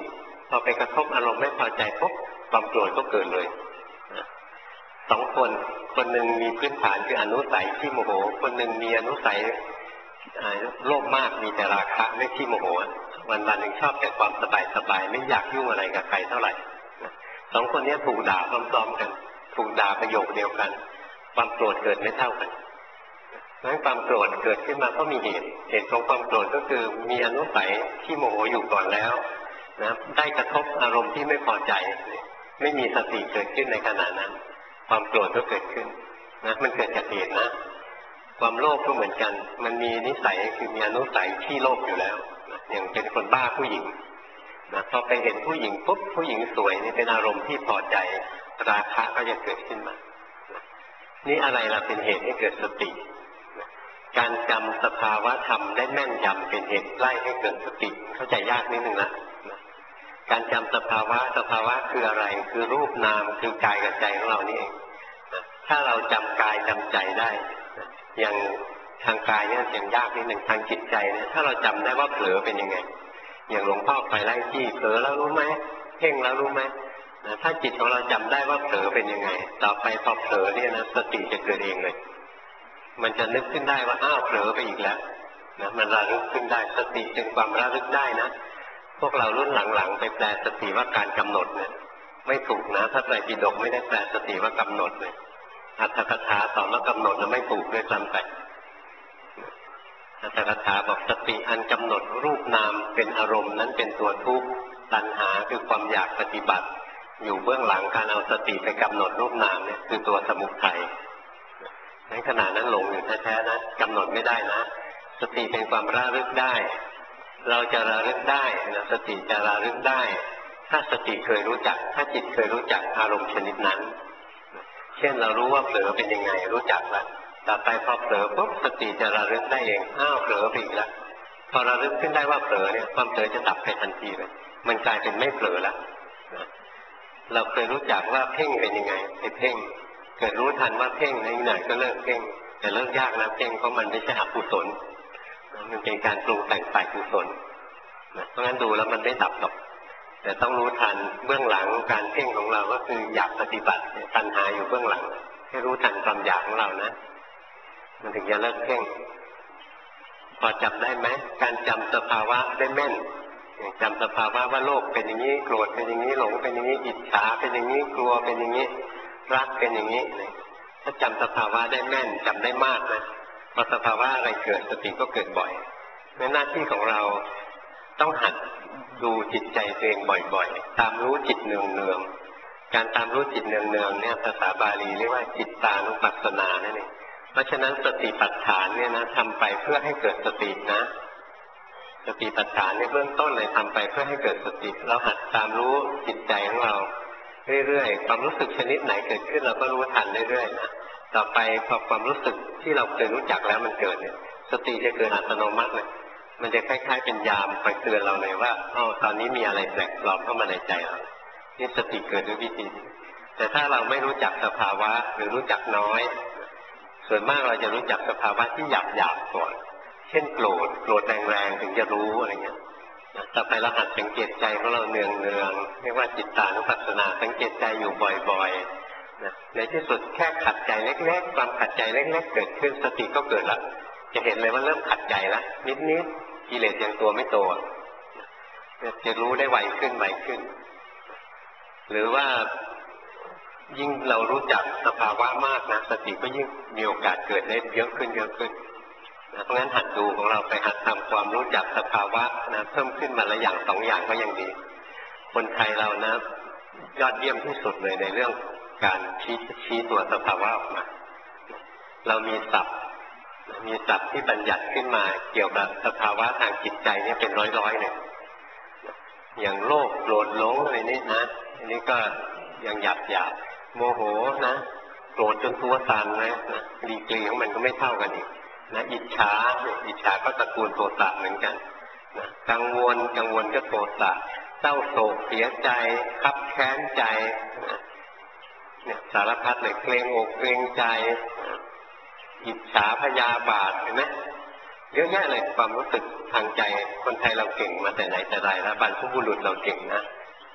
พอไปกระทบอารมณ์ไม่พอใจปุ๊บความโกรธก็เกิดเลยสองคนคนหนึ่งมีพื้นฐานคืออนุสัยที่โมโหคนหนึ่งมีอนุสัยโลภมากมีแต่ราคะไม่ที่โมโหวันวันหนึ่งชอบแต่ความสบายสบายไม่อยากยุ่งอะไรกับใครเท่าไหร่สองคนนี้ถูกด่าพร้อมๆกันถูกด่าประโยคเดียวกันความโกรธเกิดไม่เท่ากันเพราะฉะนั้นความโกรธเกิดขึ้นมาก็มีเหตุเหตุของความโกรธก็คือมีอนุสัยที่โมโหอยู่ก่อนแล้วนะได้กระทบอารมณ์ที่ไม่พอใจไม่มีสติเกิดขึ้นในขณะนั้นความโกรธก็เกิดขึ้นนะมันเกิดจากเหตุนะความโลภก็เหมือนกันมันมีนิสัยคือมีอนุสัยที่โลภอยู่แล้วนะอย่างเป็นคนบ้าผู้หญิงนะพอไปเห็นผู้หญิงปุ๊บผู้หญิงสวยนี่เป็นอารมณ์ที่พอใจราคะก็จะเกิดขึ้นมานะนี่อะไรล่ะเป็นเหตุให้เกิดสตินะการจำสภาวะธรรมได้แม่นยำเป็นเหตุไล่ให้เกิดสติเข้าใจยากนิดนึงนะการจำสภาวะสภาวะคืออะไรคือรูปนามคือกายกับใจของเรานี่เองถ้าเราจำกายจำใจได้อย่างทางกายเนี่ยยังยากนิดหนึ่งทางจิตใจเนี่ยถ้าเราจำได้ว่าเผลอเป็นยังไงอย่างหลวงพ่อไปไล่จี้เผลอแล้วรู้ไหมเพ่งแล้วรู้ไหมถ้าจิตของเราจำได้ว่าเผลอเป็นยังไงต่อไปพอเผลอเนี่ยนะสติจะเกิดเองเลยมันจะนึกขึ้นได้ว่าอ้าวเผลอไปอีกแล้วนะมันระลึกขึ้นได้สติเป็นความระลึกได้นะพวกเรารุ่นหลังๆไปแปลสติว่าการกำหนดเนี่ยไม่ถูกนะพระไตรปิฎกไม่ได้แปลสติว่ากำหนดเลยอัตถกถาสอนว่ากำหนดแล้วไม่ถูกด้วยซ้ำไปอัตถกถาบอกสติอันกำหนดรูปนามเป็นอารมณ์นั้นเป็นตัวทุกข์ตัณหาคือความอยากปฏิบัติอยู่เบื้องหลังการเอาสติไปกำหนดรูปนามเนี่ยคือตัวสมุทัยในขณะนั้นหลงอยู่แท้ๆนะกำหนดไม่ได้นะสติเป็นความระลึกได้เราจะระลึกได้นะสติจะระลึกได้ถ้าสติเคยรู้จักถ้าจิตเคยรู้จักอารมณ์ชนิดนั้นเช่นเรารู้ว่าเผลอเป็นยังไงรู้จักแล้วต่อไปพอเผลอปุ๊บสติจะระลึกได้เองอ้าวเผลอไปอีกแล้วพอระลึกขึ้นได้ว่าเผลอเนี่ยความเผลอจะดับไปทันทีเลยมันกลายเป็นไม่เผลอละเราเคยรู้จักว่าเพ่งเป็นยังไงไอ้เพ่งเกิดรู้ทันว่าเพ่งในไหนก็เลิกเพ่งแต่เลิกยากนะเพ่งเพราะมันไม่ใช่อกุศลมันเป็นการปรุงแต่งฝ่ายกุศลเพราะงั้นดูแล้วมันไม่ดับหรอกแต่ต้องรู้ทันเบื้องหลังการเพ่งของเราก็คืออยากปฏิบัติตัณหาอยู่เบื้องหลังให้รู้ทันความอยากของเรานะมันถึงจะเลิกเพ่งพอจับได้ไหมการจำสภาวะได้แม่นจำสภาวะว่าโลภเป็นอย่างนี้โกรธเป็นอย่างนี้หลงเป็นอย่างนี้อิจฉาเป็นอย่างนี้กลัวเป็นอย่างนี้รักเป็นอย่างนี้ถ้าจำสภาวะได้แม่นจำได้มากนะพอสภาวะอะไรเกิดสติก็เกิดบ่อยในหน้าที่ของเราต้องหัดดูจิตใจตัวเองบ่อยๆตามรู้จิตเนืองๆการตามรู้จิตเนืองๆเนี่ยภาษาบาลีเรียกว่าจิตตานุปัสสนานั่นเองเพราะฉะนั้นสติปัฏฐานเนี่ยนะทำไปเพื่อให้เกิดสตินะสติปัฏฐานในเบื้องต้นเลยทำไปเพื่อให้เกิดสติเราหัดตามรู้จิตใจของเราเรื่อยๆความรู้สึกชนิดไหนเกิดขึ้นเราก็รู้ทันเรื่อยๆนะต่อไปพอความรู้สึกที่เราเคยรู้จักแล้วมันเกิดเนี่ยสติจะเกิดอัตโนมัติเลยมันจะคล้ายๆเป็นยามคอยเตือนเราเลยว่าอ๋อตอนนี้มีอะไรแปลกปลอมเข้ามาในใจเรานี่สติเกิดด้วยวิธีนี้แต่ถ้าเราไม่รู้จักสภาวะหรือรู้จักน้อยส่วนมากเราจะรู้จักสภาวะที่หยาบๆก่อนเช่นโกรธโกรธแรงๆถึงจะรู้อะไรเงี้ยต่อไปเราหัดสังเกตใจของเราเนืองๆเรียกว่าจิตตานุปัสสนาสังเกตใจอยู่บ่อยๆนะในที่สุดแค่ขัดใจเล็กๆความขัดใจเล็กๆเกิดขึ้นสติก็เกิดละจะเห็นเลยว่าเริ่มขัดใจแล้วนิดๆกิเลสยังตัวไม่โตจะรู้ได้ไวขึ้นไวขึ้นหรือว่ายิ่งเรารู้จักสภาวะมากนะสติก็ยิ่งมีโอกาสเกิดได้เยอะขึ้นเยอะขึ้นนะเพราะงั้นหัดดูของเราไปหัดทำความรู้จักสภาวะนะเพิ่มขึ้นมาละอย่างสองอย่างก็ยังดีคนไทยเรานะยอดเยี่ยมที่สุดเลยในเรื่องการชี้ชี้ตัวสภาวะออกมาเรามีศัพท์มีศัพท์ที่บัญญัติขึ้นมาเกี่ยวกับสภาวะทางจิตใจเนี่ยเป็นร้อยๆเลยอย่างโลภโกรธหลงอะไรนี่นะอันนี้ก็ยังหยาบหยาบโมโหนะโกรธจนตัวสั่นนะนะดีกรีของมันก็ไม่เท่ากันอีกนะอิจฉาอิจฉาก็ตระกูลโทสะเหมือนกันนะกังวลกังวลก็โทสะเศร้าโศกเสียใจคับแค้นใจนะเนี่ยสารพัดเลยเกรงอกเกรงใจอิจฉาพยาบาทเห็นไหมเยอะแยะเลยความรู้สึกทางใจคนไทยเราเก่งมาแต่ไหนแต่ไรแล้วบรรพบุรุษเราเก่งนะ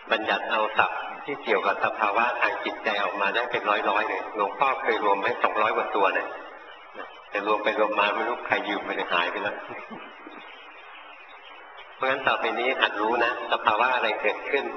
บัญญัติเอาศัพท์ที่เกี่ยวกับสภาวะทางจิตใจออกมาได้เป็นร้อยๆเลยหลวงพ่อเคยรวมไว้สองร้อยกว่าตัวเลยแต่รวมไปรวมมาไม่รู้ใครยืมไปเลยหายไปแล้วเพราะฉะนั้นต่อไปนี้หัดรู้นะสภาวะอะไรเกิดขึ้น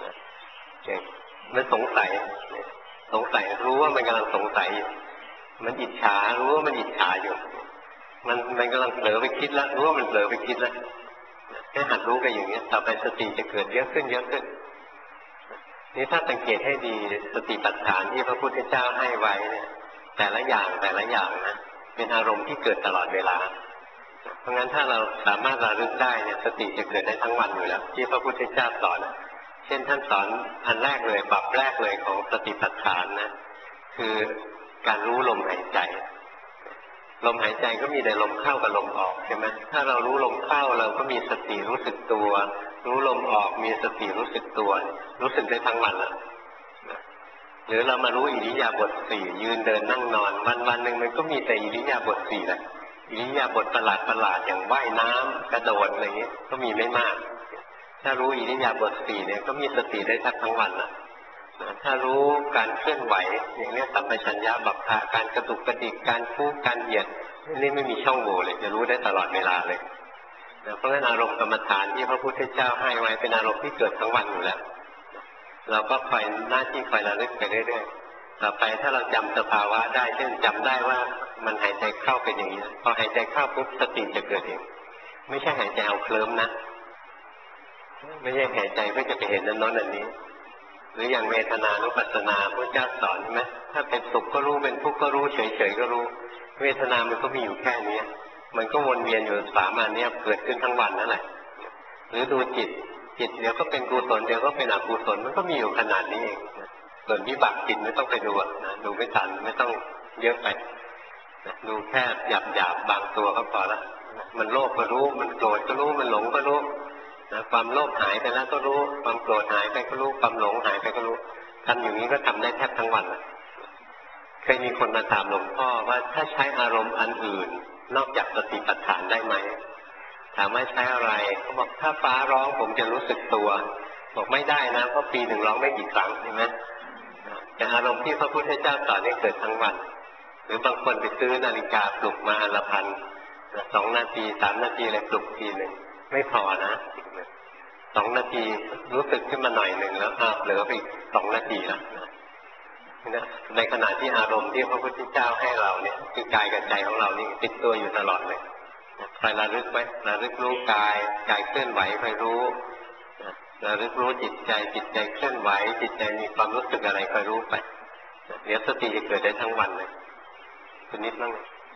มันสงสัยสงสัยรู้ว่ามันกำลังสงสัยอยู่มันอิจฉารู้ว่ามันอิจฉาอยู่มันมันกำลังเผลอไปคิดแล้วรู้ว่ามันเผลอไปคิดแล้วแค่หัดรู้กันอย่างนี้ต่อไปสติจะเกิดเยอะขึ้นเยอะขึ้นนี่ถ้าสังเกตให้ดีสติปัฏฐานที่พระพุทธเจ้าให้ไว้เนี่ยแต่ละอย่างแต่ละอย่างนะเป็นอารมณ์ที่เกิดตลอดเวลาเพราะงั้นถ้าเราสามารถระลึกได้เนี่ยสติจะเกิดได้ทั้งวันอยู่แล้วที่พระพุทธเจ้าสอนเช่นท่านสอนอันแรกเลยปรับแรกเลยของสติปัฏฐานนะคือการรู้ลมหายใจลมหายใจก็มีแต่ลมเข้ากับลมออกใช่ไหมถ้าเรารู้ลมเข้าเราก็มีสติรู้สึกตัวรู้ลมออกมีสติรู้สึกตัวรู้สึกได้ทั้งวันละหรือเรามารู้อิริยาบถสี่ยืนเดินนั่งนอนวันวันหนึ่งมันก็มีแต่อิริยาบถสี่แหละอิริยาบถประหลาดประหลาดอย่างว่ายน้ำกระโดดอะไรเงี้ยก็มีไม่มากถ้ารู้อิริยาบถสี่เนี่ยก็มีสติได้ทั้งวันละถ้ารู้การเคลื่อนไหวอย่างนี้สัมปชัญญะบัพพะการกระตุกกระดิกการฟูการเหยียดนี่ไม่มีช่องโหว่เลยจะรู้ได้ตลอดเวลาเลยเพราะฉะนั้นอารมณ์กรรมฐานที่พระพุทธเจ้าให้ไว้เป็นอารมณ์ที่เกิดทั้งวันอยู่แล้วเราก็คอยหน้าที่คอยระลึกไปเรื่อยๆต่อไปถ้าเราจำสภาวะได้เช่นจำได้ว่ามันหายใจเข้าเป็นอย่างนี้พอหายใจเข้าปุ๊บสติจะเกิดเองไม่ใช่หายใจเอาเคลิ้มนะไม่ใช่หายใจเพื่อจะไปเห็นนั้นโน้นอันนี้หรืออย่างเวทนานุปัสสนาพระเจ้าสอนใช่ไหมถ้าเป็นสุขก็รู้เป็นทุกข์ก็รู้เฉยๆก็รู้เวทนามันก็มีอยู่แค่นี้มันก็วนเวียนอยู่สามอันนี้เกิดขึ้นทั้งวันนั่นแหละหรือดูจิตจิตเดี๋ยวก็เป็นกุศลเดี๋ยวก็เป็นอกุศลมันก็มีอยู่ขนาดนี้เองส่วนวิบากจิตไม่ต้องไปดูนะดูไม่ทันไม่ต้องเยอะไปดูแค่หยาบๆบางตัวก็พอละมันโลภก็รู้มันโกรธก็รู้มันหลงก็รู้นะความโลภหายไปแล้วก็รู้ความโกรธหายไปก็รู้ความหลงหายไปก็รู้ทำอย่างนี้ก็ทำได้แทบทั้งวันเคยมีคนมาถามหลวงพ่อว่าถ้าใช้อารมณ์อันอื่นนอกจากสติปัฏฐานได้ไหมถามว่าใช้อะไรเขาบอกถ้าฟ้าร้องผมจะรู้สึกตัวบอกไม่ได้นะเพราะปีหนึ่งร้องไม่กี่ครั้งใช่ไหมแต่อารมณ์ที่พระพุทธเจ้าสอนนี่เกิดทั้งวันหรือบางคนไปซื้อนาฬิกาปลุกมาอันละพันสองนาทีสามนาทีเลยปลุกทีหนึ่งไม่พอนะสองนาทีรู้สึกขึ้นมาหน่อยหนึ่งแล้วอ้าวเหลือไปอีกสองนาทีแล้วนะในขณะที่อารมณ์ที่พระพุทธเจ้าให้เราเนี่ยคือกายกับใจของเรานี่ติดตัวอยู่ตลอดเลยใครระลึกไว้ระลึกรู้กายกายเคลื่อนไหวคอยรู้ระลึกรู้จิตใจจิตใจเคลื่อนไหวจิตใจมีความรู้สึกอะไรคอยรู้ไปเดี๋ยวสติจะเกิดได้ทั้งวันเลยคุณนิดบ้าง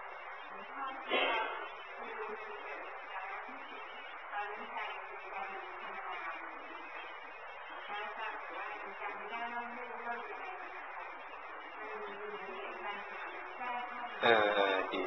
เออดี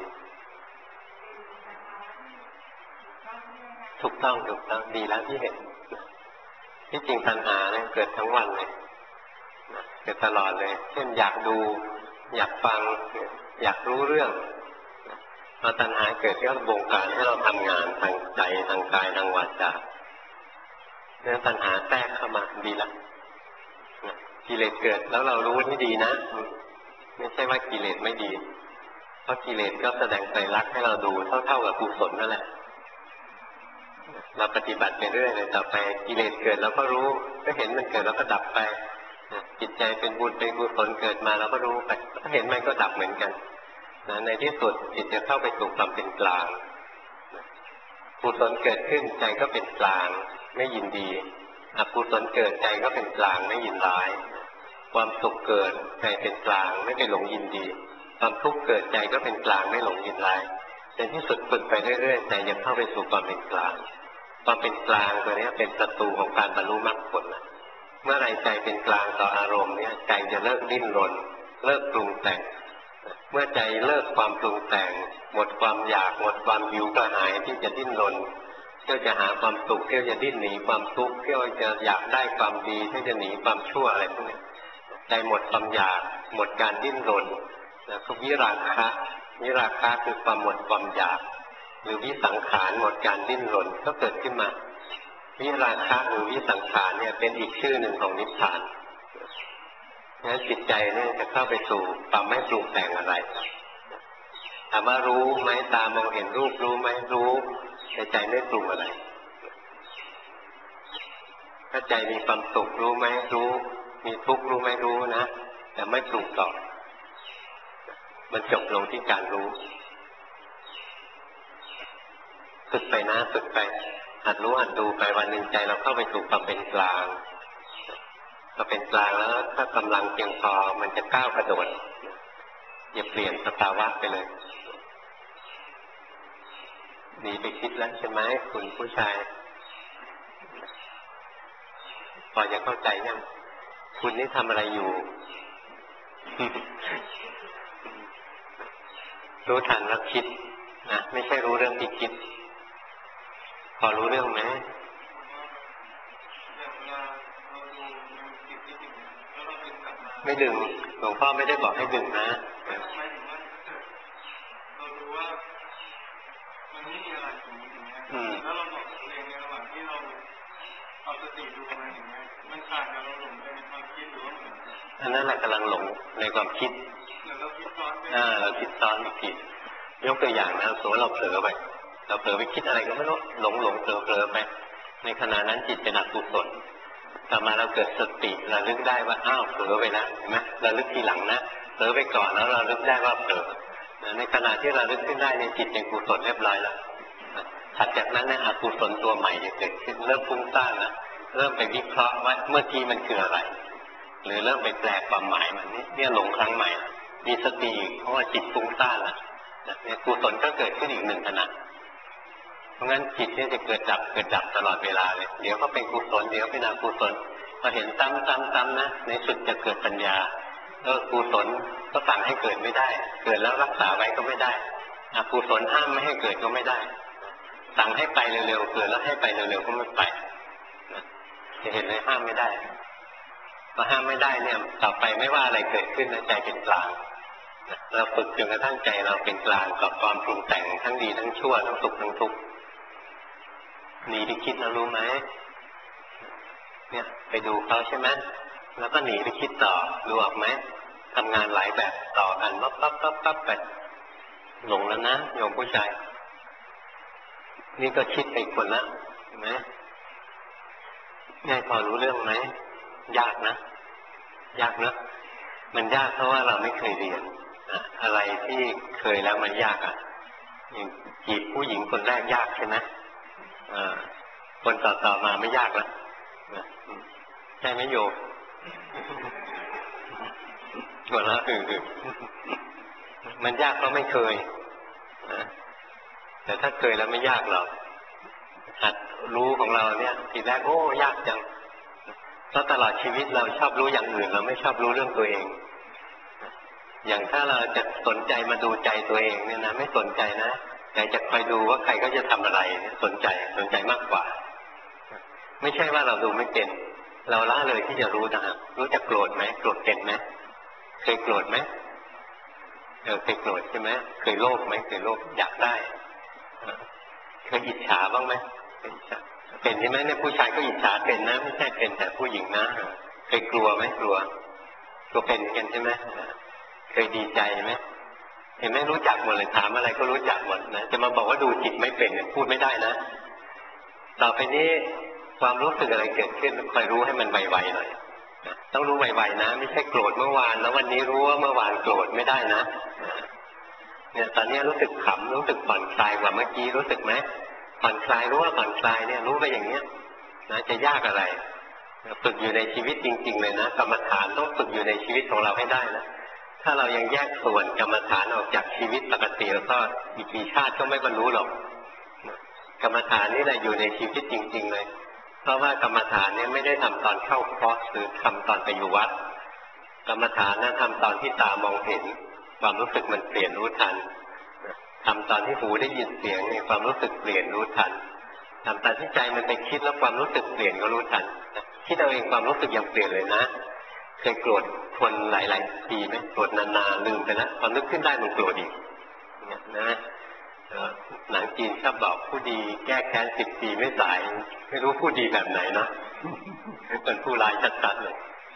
ถูกต้องถูกต้องดีแล้วที่เห็นที่จริงตัณหาเนี่ยเกิดทั้งวันเลยเกิดตลอดเลยเช่นอยากดูอยากฟังอยากรู้เรื่องพอตัณหาเกิดก็บงการให้เราทำงานทางใจทางกายทางวาจาเนี่ยตัณหาแทรกเข้ามาดีละกิเลสเกิดแล้วเรารู้ที่ดีนะไม่ใช่ว่ากิเลสไม่ดีเพราะกิเลสก็แสดงไตรลักษณ์ให้เราดูเท่าๆกับกุศลนั่นแหละเราปฏิบัติไปเรื่อยเลยต่อไปกิเลสเกิดเราก็รู้ก็เห็นมันเกิดแล้วก็ดับไปจิตใจเป็นบุญเป็นกุศลเกิดมาเราก็รู้ไปถ้าเห็นมันก็ดับเหมือนกันในที่สุดจิตจะเข้าไปสู่ความเป็นกลางกุศลเกิดขึ้นใจก็เป็นกลางไม่ยินดีอกุศลเกิดใจก็เป็นกลางไม่ยินร้ายความสุขเกิดใจเป็นกลางไม่ไปหลงยินดีความทุกข์เกิดใจก็เป็นกลางไม่หลงยินร้ายในที่สุดฝึกไปเรื่อยๆใจจะเข้าไปสู่ความเป็นกลางความเป็นกลางตัวนี้เป็นศัตรูของการบรรลุมรรคผลเมื่อไรใจเป็นกลางต่ออารมณ์เนี่ยใจจะเลิกดิ้นรนเลิกปรุงแต่งเมื่อใจเลิกความปรุงแต่งหมดความอยากหมดความหิวกระหายที่จะดิ้นรนเพื่อจะหาความสุขเพื่อจะดิ้นหนีความทุกข์เพื่อจะอยากได้ความดีเพื่อจะหนีความชั่วอะไรพวกนี้ใจหมดความอยากหมดการดิ้นรนแล้วก็วิราคะวิราคะคือความหมดความอยากหรือวิสังขารหมดการดิ้นรนก็เกิดขึ้นมาวิราคะหรือวิสังขารเนี่ยเป็นอีกชื่อหนึ่งของนิพพานงั้นจิตใจเนี่ยจะเข้าไปสู่ความไม่ปรุงแต่งอะไรถามว่ารู้ไหมตามองเห็นรูปรู้ไหมรู้แต่ใจไม่ปรุงอะไรถ้าใจมีความสุขรู้ไหมรู้มีทุกข์รู้ไหมรู้นะแต่ไม่ปรุงต่อมันจบลงที่การรู้ฝึกไปนะฝึกไปหัดรู้หัดดูไปวันหนึ่งใจเราเข้าไปสู่ความเป็นกลางพอเป็นกลางแล้วถ้ากำลังเพียงพอมันจะก้าวกระโดดอย่าเปลี่ยนสภาวะไปเลยหนีไปคิดแล้วใช่ไหมคุณผู้ชายพอจะเข้าใจยังคุณนี่ทำอะไรอยู่ รู้ทันแล้วคิดนะไม่ใช่รู้เรื่องที่คิดพอรู้เรื่องไหมไม่ดึงหลวงพ่อไม่ได้บอกให้ดึงนะแล้วเราบอกตัวเองในระหว่างที่เราเอาสติดูมันอย่างเงี้ยมันต่างกับเราหลงไปในความคิดหรือว่าเหมือนกันอันนั้นแหละกำลังหลงในความคิดเราคิดซ้อนอ่าเราคิดซ้อนอีกทียกตัวอย่างนะสมมติเราเผลอไปเราเผลอไปคิดอะไรก็ไม่รู้หลงหลงเผลอเผลอไปในขณะนั้นจิตเป็นอกุศลต่อมาเราเกิดสติระลึกได้ว่าอ้าวเผลอไปแล้วเห็นไหมระลึกทีหลังนะเผลอไปก่อนแล้วเราลึกได้ว่าเผลอในขณะที่เราลึกขึ้นได้ในจิตเป็นกุศลเรียบร้อยแล้วถัดจากนั้นเนี่ยอกุศลตัวใหม่จะเกิดขึ้นเริ่มฟุ้งซ่านแล้วเริ่มไปวิเคราะห์ว่าเมื่อกี้มันคืออะไรหรือเริ่มไปแปลความหมายมันนี่เนี่ยหลงครั้งใหม่มีสติเพราะว่าจิตฟุ้งซ่านแล้วเนี่ยกุศลก็เกิดขึ้นอีกหนึ่งขณะเพราะงั้นจิตเนี่ยจะเกิดดับเกิดดับตลอดเวลาเลยเดี๋ยวก็เป็นกุศลเดี๋ยวเป็นอกุศลพอเห็นซ้ำๆๆนะในสุดจะเกิดปัญญาเออกุศลก็สั่งให้เกิดไม่ได้เกิดแล้วรักษาไว้ก็ไม่ได้อกุศลห้ามไม่ให้เกิดก็ไม่ได้สั่งให้ไปเร็วๆเกิดแล้วให้ไปเร็วๆก็ไม่ไปจะเห็นเลยห้ามไม่ได้พอห้ามไม่ได้เนี่ยต่อไปไม่ว่าอะไรเกิดขึ้นนะใจเป็นกลางเราฝึกจนกระทั่งใจเราเป็นกลางกับความปรุงแต่งทั้งดีทั้งชั่วทั้งสุขทั้งทุกข์หนีไปคิดนะรู้ไหมเนี่ยไปดูเขาใช่ไหมแล้วก็หนีไปคิดต่อดูออกไหมทำงานหลายแบบต่อกันปั๊บปั๊บปั๊บปั๊บไปหลงแล้วนะโยมผู้ชายนี่ก็คิดไปคนละเห็นไหมง่ายพอรู้เรื่องไหมยากนะยากนะมันยากเพราะว่าเราไม่เคยเรียนอะไรที่เคยแล้วมันยากอ่ะอย่างจีบผู้หญิงคนแรกยากใช่ไหมคนต่อๆมาไม่ยากแล้วใช่ไหมโยมหมดแล้วคือมันยากเพราะไม่เคยแต่ถ้าเคยแล้วไม่ยากหรอกหัดรู้ของเราเนี่ยทีแรกโอ้ยากจังเพราะตลอดชีวิตเราชอบรู้อย่างอื่นเราไม่ชอบรู้เรื่องตัวเองอย่างถ้าเราจะสนใจมาดูใจตัวเองเนี่ยนะไม่สนใจนะแต่จะคอยดูว่าใครก็จะทำอะไรสนใจสนใจมากกว่าไม่ใช่ว่าเราดูไม่เป็นเราละเลยที่จะรู้นะฮะรู้จักโกรธไหมโกรธเป็นไหมเคยโกรธไหมเออเคยโกรธใช่ไหมเคยโลภไหมเคยโลภอยากได้เคยอิจฉาบ้างไหมเป็นใช่ไหมเนี่ยผู้ชายก็อิจฉาเป็นนะไม่ใช่เป็นแต่ผู้หญิงนะเคยกลัวไหมกลัวกลัวเป็นกันใช่ไหมเคยดีใจไหมเห็นไหมรู้จักหมดเลยถามอะไรก็รู้จักหมดนะจะมาบอกว่าดูจิตไม่เป็นพูดไม่ได้นะต่อไปนี้ความรู้สึกอะไรเกิดขึ้นคอยรู้ให้มันไวๆหน่อยต้องรู้ไวๆนะไม่ใช่โกรธเมื่อวานแล้ววันนี้รู้ว่าเมื่อวานโกรธไม่ได้นะเนี่ยตอนนี้รู้สึกขำรู้สึกผ่อนคลายกว่าเมื่อกี้รู้สึกไหมผ่อนคลายรู้ว่าผ่อนคลายเนี่ยรู้ไปอย่างเนี้ยนะจะยากอะไรฝึกอยู่ในชีวิตจริงๆเลยนะกรรมฐานต้องฝึกอยู่ในชีวิตของเราให้ได้นะถ้าเรายังแยกส่วนกรรมฐานออกจากชีวิตปกติแล้วก็อีกกี่ชาติก็ไม่บรรลุหรอกกรรมฐานนี่แหละอยู่ในชีวิตจริงๆเลยเพราะว่ากรรมฐานเนี่ยไม่ได้ทำตอนเข้าคอร์สหรือทำตอนไปอยู่วัดกรรมฐานนั้นทำตอนที่ตามองเห็นความรู้สึกมันเปลี่ยนรู้ทันทำตอนที่หูได้ยินเสียงเนี่ยความรู้สึกเปลี่ยนรู้ทันทำตอนที่ใจมันไปคิดแล้วความรู้สึกเปลี่ยนก็รู้ทันคิดเอาเองความรู้สึกยังเปลี่ยนเลยนะเคยโกรธคนหลายๆทีไหมโกรธนานๆลืมไปแล้วพอนึกขึ้นได้มันโกรธอีกนะหนังจีนชอบบอกผู้ดีแก้แค้นสิบปีไม่สายไม่รู้ผู้ดีแบบไหนนะเป็นผู้ร้ายชัดๆเลย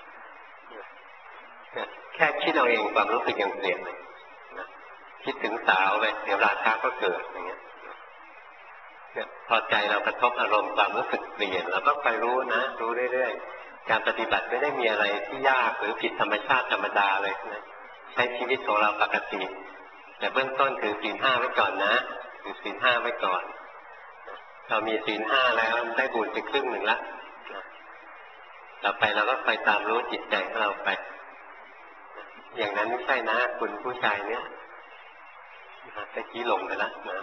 แค่คิดเอาเองความรู้สึกยังเปลี่ยนเลยคิดถึงสาวไปเดี๋ยวราคาก็เกิดอย่างเงี้ยพอใจเรากระทบอารมณ์ความรู้สึกเปลี่ยนเราก็คอยรู้นะรู้เรื่อยๆการปฏิบัติไม่ได้มีอะไรที่ยากหรือผิดธรรมชาติธรรมดาเลยนะใช้ชีวิตของเราปกติแต่เบื้องต้นถือศีลห้าไว้ก่อนนะถือศีลห้าไว้ก่อนเรามีศีลห้าแล้วได้บุญไปครึ่งหนึ่งละต่อไปเราก็ไปตามรู้จิตใจของเราไปอย่างนั้นไม่ใช่นะคุณผู้ชายเนี่ยตะกี้หลงไปแล้วนะ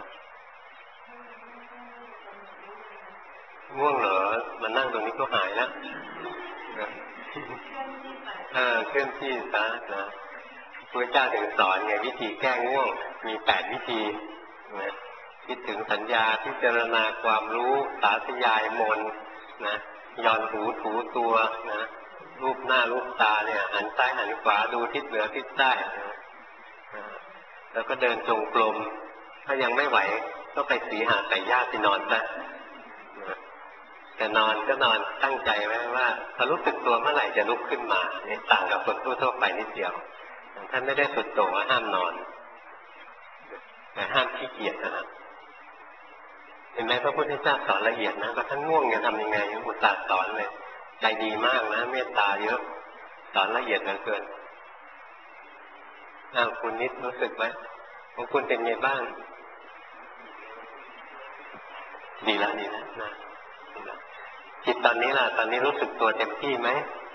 ง่วงเหรอมานั่งตรงนี้ก็หายแล้วเออเคลื่อนที่ซะนะพระเจ้าถึงสอนไงวิธีแก้ง่วงมีแปดวิธีนะคิดถึงสัญญาพิจารณาความรู้สาธยายมนนะย้อนหูถูตัวนะรูปหน้ารูปตาเนี่ยหันซ้ายหันขวาดูทิศเหนือทิศใต้นะแล้วก็เดินจงกรมถ้ายังไม่ไหวก็ไปสีหาใส่ญาตินอนซะแต่นอนก็นอนตั้งใจไว้ว่าถ้ารู้สึกตัวเมื่อไหร่จะลุกขึ้นมาเนี่ยต่างกับคนทั่วๆไปนิดเดียวท่านไม่ได้สุดโต่งว่าห้ามนอนแต่ห้ามขี้เกียจนะครับเห็นไหมพระพุทธเจ้าสอนละเอียดนะก็ท่านง่วงจะทำยังไงอุตส่าห์สอนเลยใจดีมากนะเมตตาเยอะสอนละเอียดเหลือเกินอ้าวคุณนิดรู้สึกไหมของคุณเป็นไงบ้างดีแล้วดีแล้วนะจิตตอนนี้ล่ะตอนนี้รู้สึกตัวเต็มที่ไหม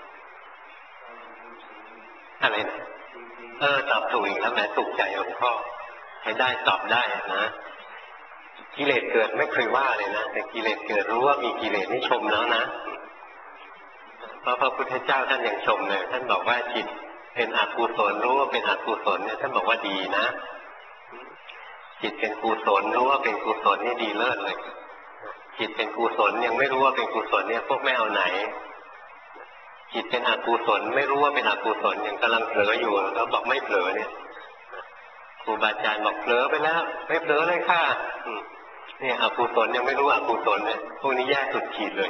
อะไรนะเออตอบถูกอีกแล้วแม่ถูกใจหลวงพ่อใช้ได้ตอบได้นะกิเลสเกิดไม่เคยว่าเลยนะแต่กิเลสเกิดรู้ว่ามีกิเลสนี่ชมแล้วนะเพราะพระพุทธเจ้าท่านยังชมเลยท่านบอกว่าจิตเป็นอกุศลรู้ว่าเป็นอกุศลเนี่ยท่านบอกว่าดีนะจิตเป็นกุศลรู้ว่าเป็นกุศลนี่ดีเลิศเลยจิตเป็นกุศลยังไม่รู้ว่าเป็นกุศลเนี่ยพวกไม่เอาไหนจิตเป็นอกุศลไม่รู้ว่าเป็นอกุศลยังกำลังเผลออยู่แล้วบอกไม่เผลอเนี่ยครูบาอาจารย์บอกเผลอไปแล้วไม่เผลอเลยค่ะเนี่ยอกุศลยังไม่รู้อกุศลเนี่ยพวกนี้แย่สุดขีดเลย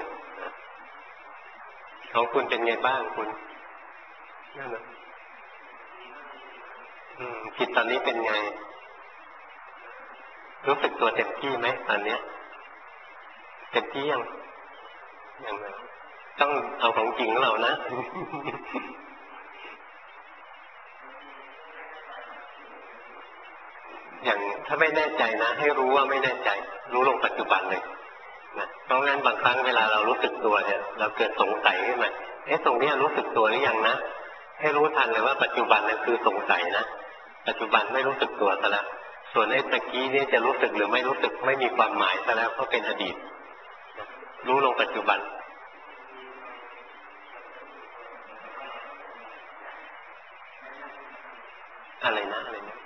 ของคุณเป็นไงบ้างคุณนั่นนะจิตตอนนี้เป็นไงรู้สึกตัวเต็มที่ไหมตอนเนี้ยเต็มที่ยังยังต้องเอาของจริงของเรานะอย่างถ้าไม่แน่ใจนะให้รู้ว่าไม่แน่ใจรู้ลงปัจจุบันเลยนะเพราะงั้นบางครั้งเวลาเรารู้สึกตัวเนี่ยเราเกิดสงสัยขึ้นมาเอ๊ะตรงนี้รู้สึกตัวหรือยังนะให้รู้ทันเลยว่าปัจจุบันนั่นคือสงสัยนะปัจจุบันไม่รู้สึกตัวซะแล้วส่วนไอ้ตะกี้นี่จะรู้สึกหรือไม่รู้สึกไม่มีความหมายซะแล้วเพราะเป็นอดีตรู้ลงปัจจุบันอะไรนะอะไรนะ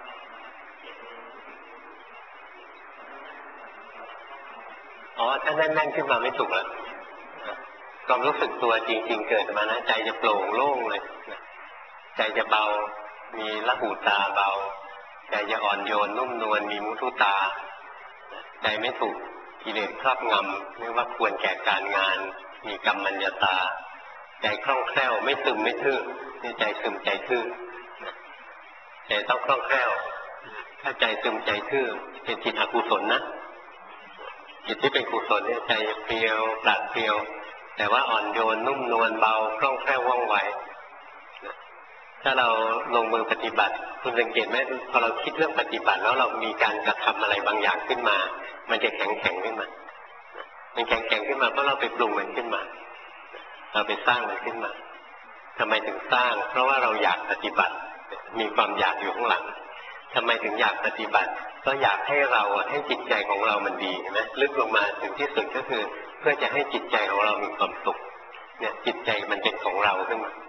อ๋อถ้าแน่นๆขึ้นมาไม่ถูกแล้วความรู้สึกตัวจริงๆเกิดมานะใจจะโปร่งโล่งเลยใจจะเบามีละหูตาเบาใจจะอ่อนโยนนุ่มนวลมีมุทุตาใจไม่ถูกกิเลสครอบงำไม่ว่าควรแก่การงานมีกรรมัญญาตาใจคล่องแคล่วไม่ซึมไม่ทื่อนี่ใจซึมใจทื่อใจต้องคล่องแคล่วถ้าใจซึมใจทื่อเป็นจิตอกุศลนะจิตที่เป็นกุศลเนี่ยใจเปรียวปราดเปรียวแต่ว่าอ่อนโยนนุ่มนวลเบาคล่องแคล่วว่องไวถ้าเราลงมือปฏิบัติคุณสังเกตไหมพอเราคิดเรื่องปฏิบัติแล้วเรามีการกระทำอะไรบางอย่างขึ้นมามันจะแข็งแข็งขึ้นมามันแข็งแข็งขึ้นมาเพราะเราไปปรุงมันขึ้นมาเราไปสร้างมันขึ้นมาทำไมถึงสร้างเพราะว่าเราอยากปฏิบัติมีความอยากอยู่ข้างหลังทำไมถึงอยากปฏิบัติก็อยากให้เราให้จิตใจของเรามันดีใช่ไหมลึกลงมาถึงที่สุดก็คือเพื่อจะให้จิตใจของเรามีความสุขเนี่ยจิตใจมันเป็นของเราขึ้นมา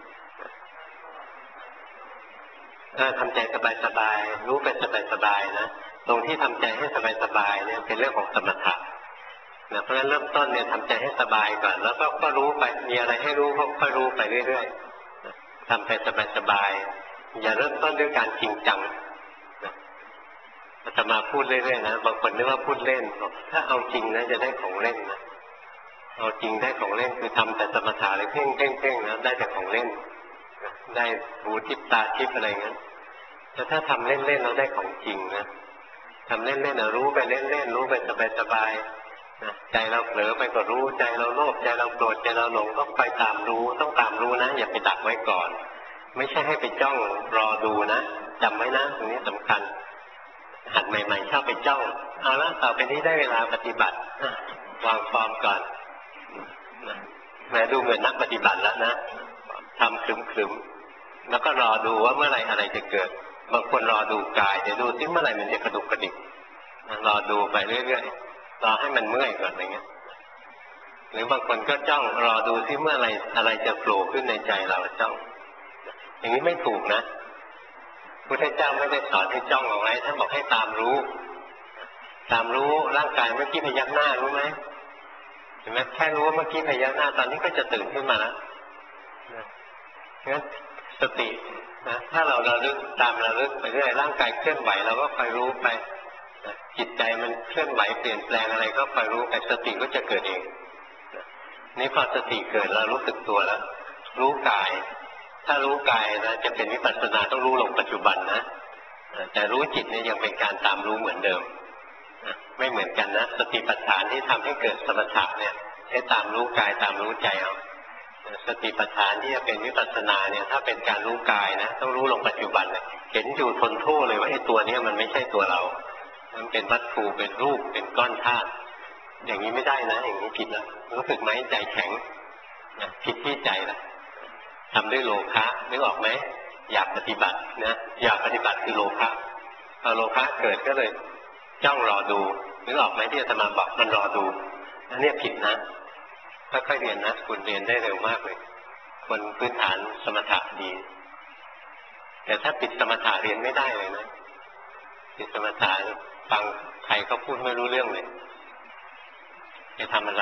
ทำใจสบายๆรู้ไปสบายๆนะตรงที่ทำใจให้สบายๆเนี่ยเป็นเรื่องของสมถะนะเพราะฉะนั้นเริ่มต้นเนี่ยทำใจให้สบายก่อนแล้วก็ก็รู้ไปมีอะไรให้รู้ก็ค่อยรู้ไปเรื่อยๆทำไปสบายๆอย่าเริ่มต้นด้วยการจริงจังนะจะมาพูดเรื่อยๆนะบางคนนึกว่าพูดเล่นถ้าเอาจริงนะจะได้ของเล่นนะเอาจริงได้ของเล่นคือทำแต่สมถะเลยเพ่งเพ่งเพ่งนะได้แต่ของเล่นได้หูทิพตาทิพอะไรเงี้ยแต่ถ้าทำเล่นๆเราได้ของจริงนะทำเล่นๆนะรู้ไปเล่นๆรู้ไปสบายๆนะใจเราเผลอไปก็รู้ใจเราโลภใจเราโกรธใจเราหลงก็ไปตามรู้ต้องตามรู้นะอย่าไปดักไว้ก่อนไม่ใช่ให้ไปจ้องรอดูนะจำไว้นะตรงนี้สำคัญหัดใหม่ๆชอบไปจ้องเอาละต่อไปนี้ได้เวลาปฏิบัติวางฟอร์มก่อนแม้ดูเหมือนนักปฏิบัติแล้วนะทำคลึมๆแล้วก็รอดูว่าเมื่อไหร่อะไรจะเกิดบางคนรอดูกายเดี๋ยวดูซิเมื่อไหร่มันจะกระดุกกระดิกรอดูไปเรื่อยๆรอให้มันเมื่อยก่อนอะไรเงี้ยหรือบางคนก็จ้องรอดูซิเมื่อไหร่อะไรจะโผล่ขึ้นในใจเราจ้องอย่างนี้ไม่ถูกนะพุทธเจ้าไม่ได้สอนให้จ้องเอาไว้ท่านบอกให้ตามรู้ตามรู้ร่างกายเมื่อกี้พยักหน้ารู้ไหมเห็นไหมแค่รู้ว่าเมื่อกี้พยักหน้าตอนนี้ก็จะตื่นขึ้นมาแล้วงั้นสตินะถ้าเราระลึกตามระลึกไปเรื่อยร่างกายเคลื่อนไหวเราก็คอยรู้ไปจิตใจมันเคลื่อนไหวเปลี่ยนแปลงอะไรก็คอยรู้ไปสติก็จะเกิดเองนี่พอสติเกิดเรารู้สึกตัวแล้วรู้กายถ้ารู้กายนะจะเป็นวิปัสสนาต้องรู้ลงปัจจุบันนะแต่รู้จิตเนี่ยยังเป็นการตามรู้เหมือนเดิมไม่เหมือนกันนะสติปัฏฐานที่ทำให้เกิดสมถะเนี่ยให้ตามรู้กายตามรู้ใจเอาสติปัฏฐานที่จะเป็นวิปัสสนาเนี่ยถ้าเป็นการรู้กายนะต้องรู้ลงปัจจุบันเลยเห็นอยู่ทนโทษเลยว่าไอ้ตัวนี้มันไม่ใช่ตัวเรามันเป็นวัตถุเป็นรูปเป็นก้อนธาตุอย่างนี้ไม่ได้นะอย่างนี้ผิดแล้วรู้สึกไหมใจแข็งผิดที่ใจละทำด้วยโลภะนึกออกไหมอยากปฏิบัตินะอยากปฏิบัติคือโลภะพอโลภะเกิดก็เลยจ้องรอดูนึกออกไหมที่อาตมาบอกมันรอดูอันนี้ผิดนะค่อยๆเรียนนะคุณเรียนได้เร็วมากเลยคนพื้นฐานสมถะดีแต่ถ้าปิดสมถะเรียนไม่ได้เลยนะปิดสมถะฟังใครก็พูดไม่รู้เรื่องเลยจะทำอะไร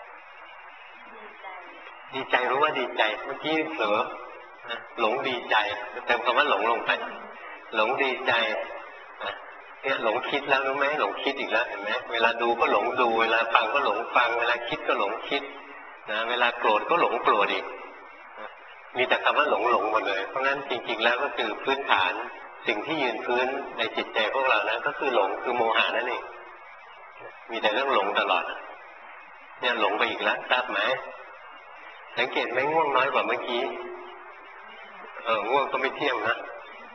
ดีใจรู้ว่าดีใจเมื่อกี้เผลอหลงดีใจเติมคำว่าหลงลงไปหลงดีใจเนี่ยหลงคิดแล้วรู้ไหมหลงคิดอีกแล้วเห็นไหมเวลาดูก็หลงดูเวลาฟังก็หลงฟังเวลาคิดก็หลงคิดนะเวลาโกรธก็หลงโกรธอีกมีแต่คำว่าหลงหลงหมดเลยเพราะงั้นจริงๆแล้วก็คือพื้นฐานสิ่งที่ยืนพื้นในจิตใจพวกเรานะก็คือหลงคือโมหะนั่นเองมีแต่เรื่องหลงตลอดเนี่ยหลงไปอีกแล้วทราบไหมสังเกตไหมง่วงน้อยกว่าเมื่อกี้เออง่วงก็ไม่เที่ยงนะ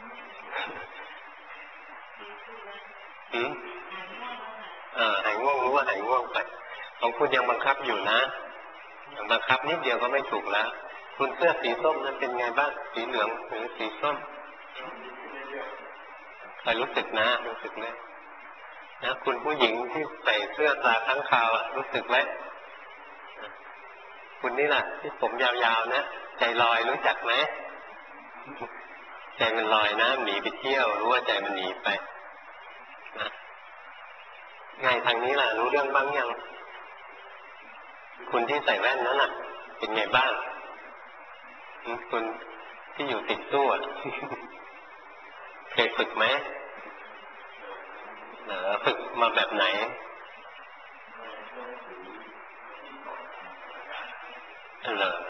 อืมอ่าหายง่วงรู้ว่าหายง่วงไปของคุณยังบังคับอยู่นะยังบังคับนิดเดียวก็ไม่ถูกแล้วคุณเสื้อสีส้มนั้นเป็นไงบ้างสีเหลืองหรือสีส้มใครรู้สึกนะรู้สึกไหมนะคุณผู้หญิงที่ใส่เสื้อตาค้างคาวรู้สึกไหมคุณนี่แหละที่ผมยาวๆนะใจลอยรู้จักไหมใจมันลอยนะหนีไปเที่ยวรู้ว่าใจมันหนีไปนะไงทางนี้ล่ะรู้เรื่องบ้างยังคุณที่ใส่แว่นนั้นน่ะเป็นไงบ้างคุณที่อยู่ติดตู้เคยฝึกไหมเออฝึกมาแบบไหนเหรอ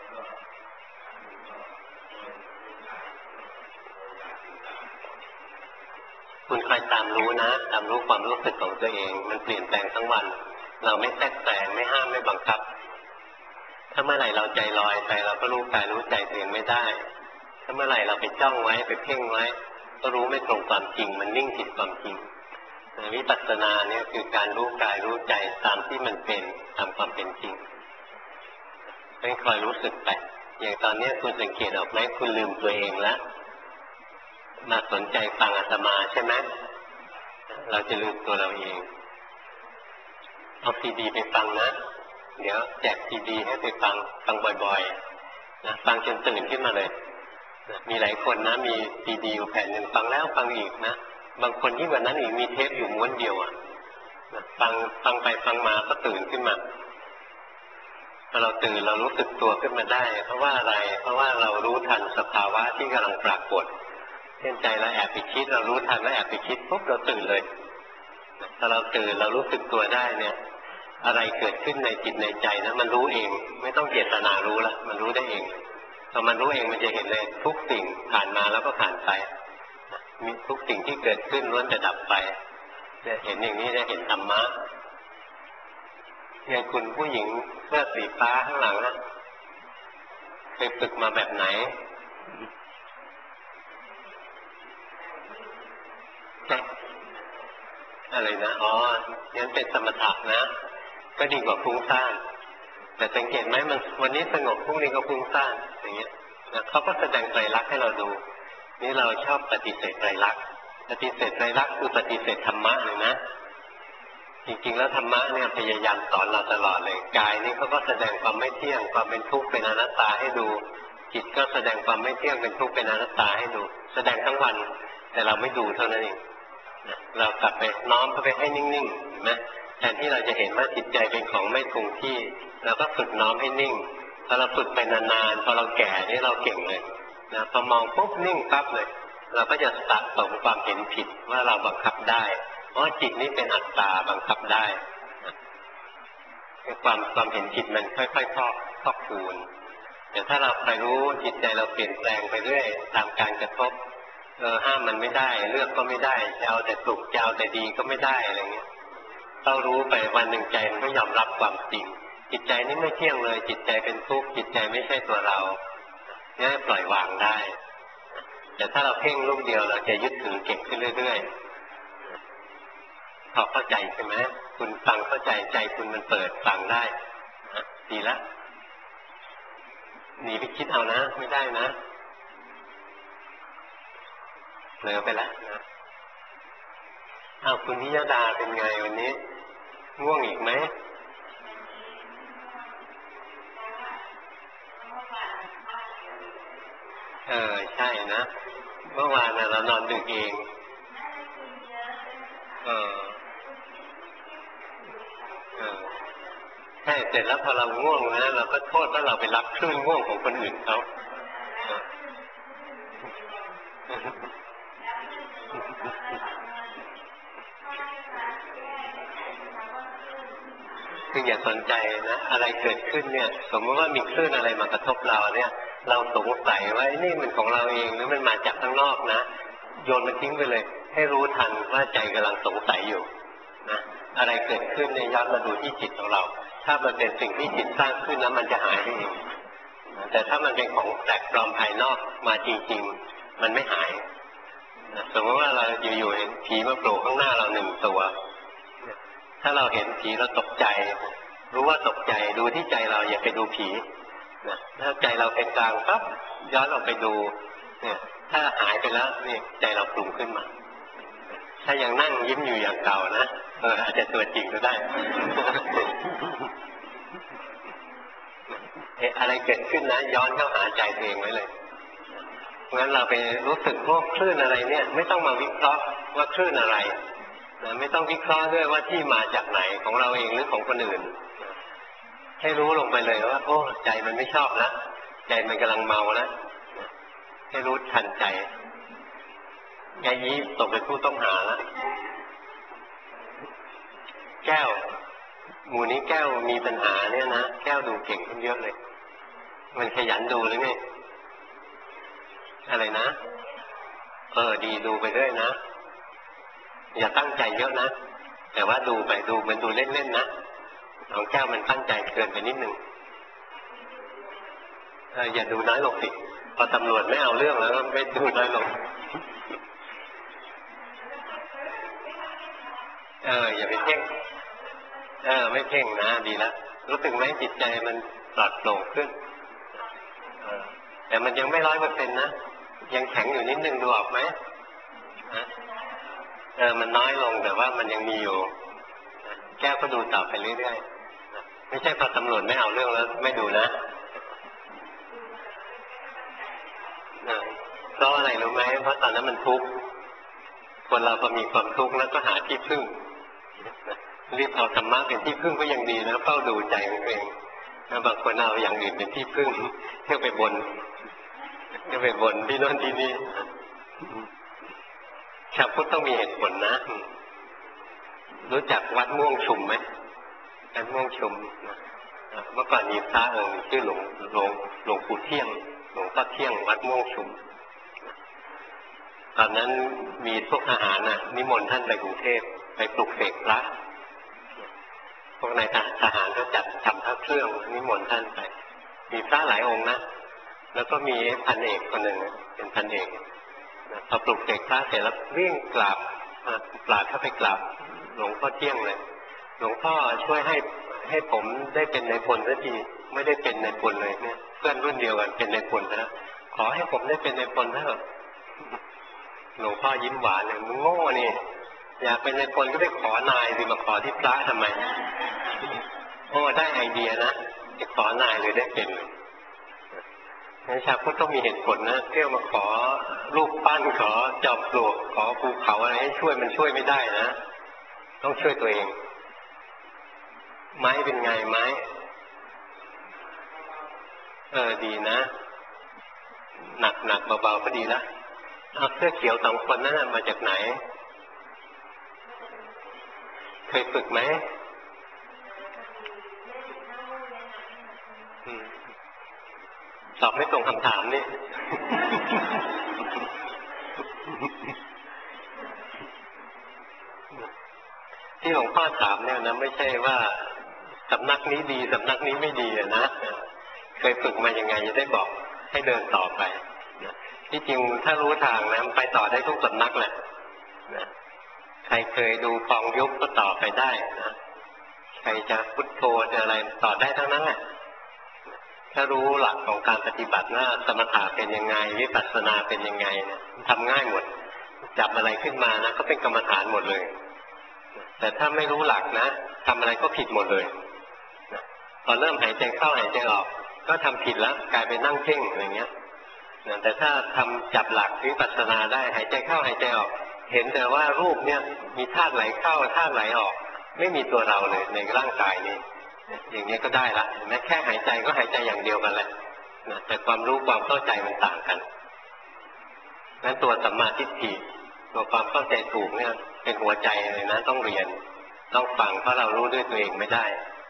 คุณคอยตามรู้นะตามรู้ความรู้สึกของตัวเองมันเปลี่ยนแปลงทั้งวันเราไม่แทรกแซงไม่ห้ามไม่บังคับถ้าเมื่อไหร่เราใจลอยไปเราก็รู้กายรู้ใจตัวเองไม่ได้ถ้าเมื่อไหร่เราไปจ้องไว้ไปเพ่งไว้ก็รู้ไม่ตรงความจริงมันนิ่งผิดความจริงวิปัสสนาเนี่ยคือการรู้กายรู้ใจตามที่มันเป็นตามความเป็นจริงให้คอยรู้สึกไปอย่างตอนนี้คุณสังเกตออกไหมคุณลืมตัวเองแล้วมาสนใจฟังอาตมาใช่ไหมเราจะลืมตัวเราเองเอาซีดีไปฟังนะเดี๋ยวแจกซีดีให้ไปฟังฟังบ่อยๆนะฟังจนตื่นขึ้นมาเลยนะมีหลายคนนะมีซีดีอยู่แผ่นหนึ่งฟังแล้วฟังอีกนะบางคนยิ่งกว่านั้นอีกมีเทปอยู่ม้วนเดียวอ่ะนะฟังฟังไปฟังมาก็ตื่นขึ้นมาพอเราตื่นเรารู้สึกตัวขึ้นมาได้เพราะว่าอะไรเพราะว่าเรารู้ทันสภาวะที่กำลังปรากฏช่นใจเราแอบไปคิดเรารู้ทันแล้วแอบไปคิดปุ๊บเราตื่นเลยถ้าเราตื่นเรารู้สึกตัวได้เนี่ยอะไรเกิดขึ้นในจิตในใจนะมันรู้เองไม่ต้องเจตนารู้ละมันรู้ได้เองพอมันรู้เองมันจะเห็นเลยทุกสิ่งผ่านมาแล้วก็ผ่านไปมีทุกสิ่งที่เกิดขึ้นล้วนจะดับไปเนี่ยเห็นอย่างนี้จะเห็นธรรมะอย่างคุณผู้หญิงเสื้อสีฟ้าข้างหลังนะเคยฝึกมาแบบไหนอะไรนะอ๋องั้นเป็นสมถะนะก็ดีกว่าฟุ้งซ่านแต่สังเกตไหมมันวันนี้สงบพรุ่งนี้ก็ฟุ้งซ่านอย่างเงี้ยนะเขาก็แสดงไตรลักษณ์ให้เราดูนี่เราชอบปฏิเสธไตรลักษณ์ปฏิเสธไตรลักษณ์คือปฏิเสธธรรมะเลยนะจริงๆแล้วธรรมะเนี่ยพยายามสอนเราตลอดเลยกายนี่เขาก็แสดงความไม่เที่ยงความเป็นทุกข์เป็นอนัตตาให้ดูจิตก็แสดงความไม่เที่ยงเป็นทุกข์เป็นอนัตตาให้ดูแสดงทั้งวันแต่เราไม่ดูเท่านั้นเองเรากลับไปน้อมเข้าไปให้นิ่งๆนะแทนที่เราจะเห็นว่าจิตใจเป็นของไม่คงที่เราก็ฝึกน้อมให้นิ่งพอเราฝึกไปนานๆพอเราแก่นี่เราเก่งเลยนะพอมองปุ๊บนิ่งปั๊บเลยเราก็จะสะสมความเห็นผิดว่าเราบังคับได้เพราะจิตนี้เป็นอัตตาบังคับได้ความความเห็นผิดมันค่อยๆพอกพอกคูณแต่ถ้าเราไปรู้จิตใจเราเปลี่ยนแปลงไปเรื่อยตามการกระทบเออห้ามมันไม่ได้เลือกก็ไม่ได้จะเอาแต่สุขจะเอาแต่ดีก็ไม่ได้อะไรเงี้ยต้องรู้ไปวันหนึ่งใจมันก็ยอมรับความจริงจิตใจนี่ไม่เที่ยงเลยจิตใจเป็นทุกข์จิตใจไม่ใช่ตัวเราเนี่ยปล่อยวางได้แต่ถ้าเราเพ่งลูกเดียวเราจะยึดถือเก็บขึ้นเรื่อยๆพอเข้าใจใช่ไหมคุณฟังเข้าใจใจคุณมันเปิดฟังได้ดีละหนีไปคิดเอานะไม่ได้นะเผลอไปแล้วนะอ้าวคุณนิยดาเป็นไงวันนี้ง่วงอีกไหมเออใช่นะเมื่อวานเรานอนดึกเองเออเออใช่เสร็จแล้วพอเราง่วงนะเราก็โทษว่าเราไปรับคลื่นง่วงของคนอื่นเขาคืออย่าสนใจนะอะไรเกิดขึ้นเนี่ยสมมติว่ามีคลื่นอะไรมากระทบเราเนี่ยเราสงสัยว่านี่มันของเราเองหรือมันมาจากข้างนอกนะโยนมันทิ้งไปเลยให้รู้ทันว่าใจกำลังสงสัยอยู่นะอะไรเกิดขึ้นเนี่ยย้อนมาดูที่จิตของเราถ้ามันเป็นสิ่งที่จิตสร้างขึ้นแล้วมันจะหายไปเองแต่ถ้ามันเป็นของแปลกปลอมภายนอกมาจริงๆมันไม่หายนะสมมติว่าเราอยู่ๆเห็นผีมาโผล่ข้างหน้าเราหนึ่งตัวถ้าเราเห็นผีเราตกใจรู้ว่าตกใจดูที่ใจเราอย่าไปดูผีนะถ้าใจเราเป็นกลางปั๊บย้อนออกไปดูเนี่ยถ้าหายไปแล้วนี่ใจเราปรุงขึ้นมาถ้ายังนั่งยิ้มอยู่อย่างเก่านะเอออาจจะตัวจริงก็ได้ อะไรเกิดขึ้นนะย้อนเข้าหาใจตัวเองไว้เลยงั้นเราไปรู้สึกพวกคลื่นอะไรเนี่ยไม่ต้องมาวิเคราะห์ว่าคลื่นอะไรนะไม่ต้องวิเคราะห์ด้วยว่าที่มาจากไหนของเราเองหรือของคนอื่นให้รู้ลงไปเลยว่าโอ้ใจมันไม่ชอบนะใจมันกำลังเมานะให้รู้ทันใจไงนี้ตกเป็นผู้ต้องหาแล้วแก้วหมู่นี้แก้วมีปัญหาเนี่ยนะแก้วดูเก่งขึ้นเยอะเลยมันขยันดูหรือไงอะไรนะเออดีดูไปด้วยนะอย่าตั้งใจเยอะนะแต่ว่าดูไปดูมันดูเล่นๆนะของแก้วมันตั้งใจเกินไปนิดนึงเอออย่าดูน้อยลงสิพอตำรวจไม่เอาเรื่องแล้วไม่ดูน้อยลงเอออย่าไปเพ่งเออไม่เพ่งนะดีแล้วรู้สึกไหมจิตใจมันปลอดโปร่งขึ้นแต่มันยังไม่ร้อยเปอร์เซ็นต์นะยังแข็งอยู่นิดนึงดูออกไหมเออมันน้อยลงแต่ว่ามันยังมีอยู่แก้วก็ดูต่อไปเรื่อยๆไม่ใช่พอตำรวจไม่เอาเรื่องแล้วไม่ดูนะเพราะอะไรรู้ไหมเพราะตอนนั้นมันทุกข์คนเราพอมีความทุกข์แล้วก็หาที่พึ่งรีบเอาธรรมะเป็นที่พึ่งก็ยังดีนะเฝ้าดูใจของตัวเองแล้วบางคนเอาอย่างอื่นเป็นที่พึ่งเที่ยวไปบนเที่ยวไปบนที่โน่นที่นี่ชาวพุทธต้องมีเหตุผลนะรู้จักวัดม่วงชุมไหมวัดม่วงชุมเมื่อก่อนมีพระองค์ชื่อหลวงหลวงหลวงปู่เที่ยงหลวงพ่อเที่ยงวัดม่วงชุมตอนนั้นมีพวกทหารน่ะนิมนต์ท่านไปกรุงเทพไปปลุกเสกพระพวกนายทหารก็จัดทำพระเครื่องนิมนต์ท่านไปมีพระหลายองค์นะแล้วก็มีพันเอกคนหนึ่งเป็นพันเอกพอปลุกเสกพระเสร็จแล้ววิ่งกราบกราบเข้าไปกราบหลวงพ่อเที่ยงเลยหลวงพ่อช่วยให้ให้ผมได้เป็นนายพลสักทีไม่ได้เป็นนายพลเลยเนี่ยเพื่อนรุ่นเดียวกันเป็นนายพลนะขอให้ผมได้เป็นนายพลเถอะหลวงพ่อยิ้มหวานเลยมึงโง่นี่อยากเป็นนายพลก็ไปขอนายสิมาขอที่พระทำไมโอ้ได้ไอเดียนะจะขอนายเลยได้เป็นงั้นชาวพุทธต้องมีเหตุผลนะเที่ยวมาขอรูปปั้นขอจอมปลวกขอภูเขาอะไรให้ช่วยมันช่วยไม่ได้นะต้องช่วยตัวเองไม้เป็นไงไม้เออดีนะหนักหนักเบาๆก็ดีละเอาเสื้อเขียวสองคนนั้นมาจากไหนเคยฝึกไหมตอบไม่ตรงคำถามนี่ ที่หลวงพ่อถามเนี่ยนะไม่ใช่ว่าสำนักนี้ดีสำนักนี้ไม่ดีนะเคยฝึกมายังไงจะได้บอกให้เดินต่อไปที่จริงถ้ารู้ทางนะไปต่อได้ทุกสำนักแหละใครเคยดูฟองยุบก็ต่อไปได้นะใครจะพุทโธจะอะไรต่อได้ทั้งนั้นแหละถ้ารู้หลักของการปฏิบัติว่าสมถะเป็นยังไงวิปัสสนาเป็นยังไงนะทำง่ายหมดจับอะไรขึ้นมานะก็เป็นกรรมฐานหมดเลยแต่ถ้าไม่รู้หลักนะทำอะไรก็ผิดหมดเลยพอเริ่มหายใจเข้าหายใจออกก็ทำผิดแล้วกลายเป็นนั่งเพ่งอะไรเงี้ยแต่ถ้าทำจับหลักวิปัสสนาได้หายใจเข้าหายใจออกเห็นแต่ว่ารูปเนี่ยมีธาตุไหลเข้าธาตุไหลออกไม่มีตัวเราเลยในร่างกายนี้อย่างนี้ก็ได้ละแม้แค่หายใจก็หายใจอย่างเดียวกันแหละแต่ความรู้ความเข้าใจมันต่างกันนั้นตัวสัมมาทิฏฐิตัวความเข้าใจถูกเนี่ยเป็นหัวใจเลยนะต้องเรียนต้องฟังเพราะเรารู้ด้วยตัวเองไม่ได้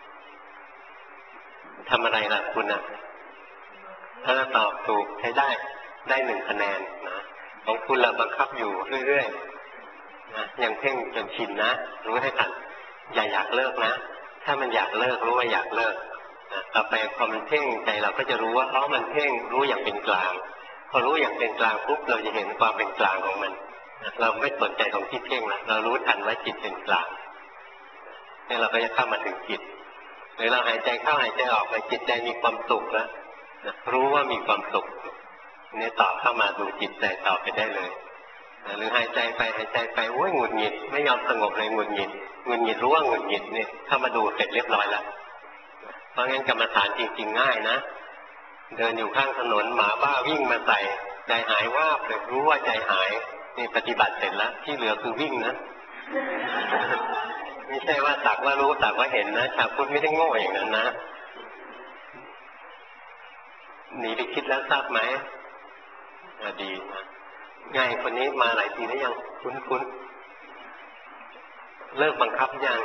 ทำอะไรล่ะคุณนะถ้าเราตอบถูกใช้ได้ได้หนึ่งคะแนนนะของคุณเราบังคับอยู่เรื่อยๆนะยังเพ่งจนชินนะรู้ให้ทันอย่าอยากเลิกนะถ้ามันอยากเลิกรู้ว่าอยากเลิกนะต่อไปพอมันเพ่งใจเราก็จะรู้ว่าอ๋อมันเพ่งรู้อย่างเป็นกลางพอรู้อย่างเป็นกลางปุ๊บเราจะเห็นความเป็นกลางของมันนะเราไม่สนใจตรงที่เพ่งนะเรารู้ทันว่าจิตเป็นกลางนี่เราก็จะเข้ามาถึงจิตหรือเราหายใจเข้าหายใจออกไปจิตใจมีความสุขแล้วรู้ว่ามีความสุขนี่ต่อเข้ามาดูจิตใจต่อไปได้เลยหรือหายใจไปหายใจไปโอ้ยหงุดหงิดไม่ยอมสงบเลยหงุดหงิดหงุดหงิดรู้ว่าหงุดหงิดนี่เข้ามาดูเสร็จเรียบร้อยแล้วเพราะงั้นกรรมฐานจริงๆง่ายนะเดินอยู่ข้างถนนหมาบ้าวิ่งมาใส่ใจหายว่าบเลยรู้ว่าใจหายนี่ปฏิบัติเสร็จแล้วที่เหลือคือวิ่งนะไม่ใช่ว่าสักว่ารู้สักว่าเห็นนะชาวพุทธไม่ได้โง่อย่างนั้นนะหนีไปคิดแล้วทราบไหมดีนะง่ายคนนี้มาหลายปีแล้วยังคุ้นคุ้นเลิกบังคับยัง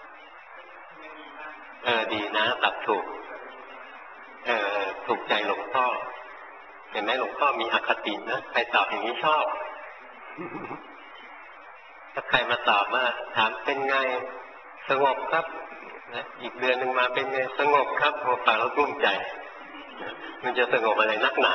เออดีนะตัดถูกเออถูกใจหลวงพ่อเห็นไหมหลวงพ่อมีอคตินะใครตอบอย่างนี้ชอบถ้าใครมาตอบว่าถามเป็นไงสงบครับอีกเดือนหนึ่งมาเป็นไงสงบครับพอฟังแล้วกลุ้มใจมันจะสงบอะไรนักหนา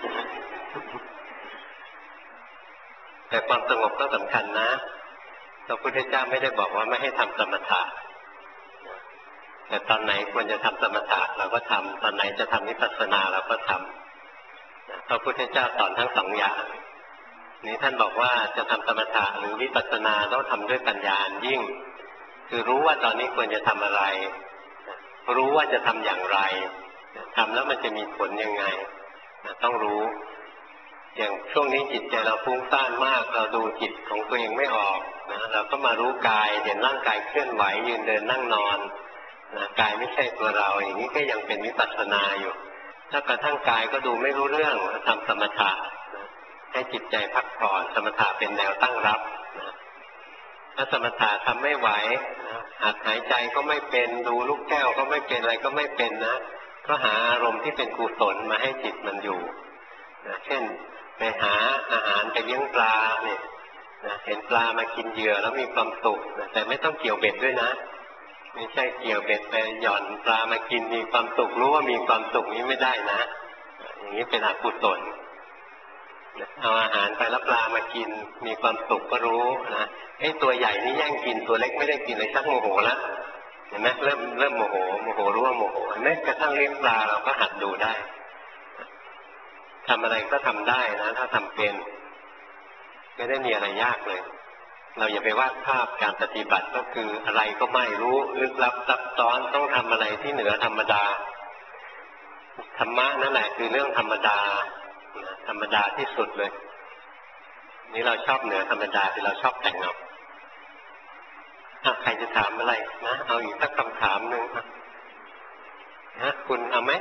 แต่ความสงบก็สำคัญนะพระพุทธเจ้าไม่ได้บอกว่าไม่ให้ทำสมถะแต่ตอนไหนควรจะทำสมถะเราก็ทำตอนไหนจะทำวิปัสสนาเราก็ทำพระพุทธเจ้าสอนทั้งสองอย่างนี้ท่านบอกว่าจะทำสมถะหรือวิปัสสนาต้องทำด้วยปัญญายิ่งคือรู้ว่าตอนนี้ควรจะทำอะไรรู้ว่าจะทำอย่างไรทำแล้วมันจะมีผลยังไงต้องรู้อย่างช่วงนี้จิตใจเราฟุ้งซ่านมากเราดูจิตของตัวเองไม่ออกนะเราก็มารู้กายเห็นร่างกายเคลื่อนไหวยืนเดินนั่งนอนนะกายไม่ใช่ตัวเราอย่างนี้ก็ยังเป็นวิปัสสนาอยู่ถ้ากระทั่งกายก็ดูไม่รู้เรื่องทำสมถะนะให้จิตใจพักผ่อนสมถะเป็นแนวตั้งรับนะถ้าสมถะทำไม่ไหวนะหัดหายใจก็ไม่เป็นดูลูกแก้วก็ไม่เป็นอะไรก็ไม่เป็นนะก็หาอารมณ์ที่เป็นกุศลมาให้จิตมันอยู่นะเช่นไปหาอาหารไปเลี้ยงปลาเนี่ยนะเห็นปลามากินเหยื่อแล้วมีความสุขนะแต่ไม่ต้องเกี่ยวเบ็ดด้วยนะไม่ใช่เกี่ยวเบ็ดไปหย่อนปลามากินมีความสุขรู้ว่ามีความสุขนี้ไม่ได้นะอย่างนี้เป็นอกุศลเอาอาหารไปแล้วปลามากินมีความสุขก็รู้นะไอ้ตัวใหญ่นี่แย่งกินตัวเล็กไม่ได้กินเลยชักโมโหแล้วเห็นไหมเริ่มเริ่มโมโหโมโหรู้ว่าโมโหแม้กระทั่งเลี้ยงปลาเราก็หัดดูได้ทำอะไรก็ทำได้นะถ้าทำเป็นไม่ได้มีอะไรยากเลยเราอย่าไปวาดภาพการปฏิบัติก็คืออะไรก็ไม่รู้ลึกลับซับซ้อนต้องทำอะไรที่เหนือธรรมดาธรรมะนั่นแหละคือเรื่องธรรมดาธรรมดาที่สุดเลยนี่เราชอบเหนือธรรมดาที่เราชอบแต่งเอาใครจะถามอะไรนะเอาอีกสักคำถามหนึ่งนะคุณเอาไหม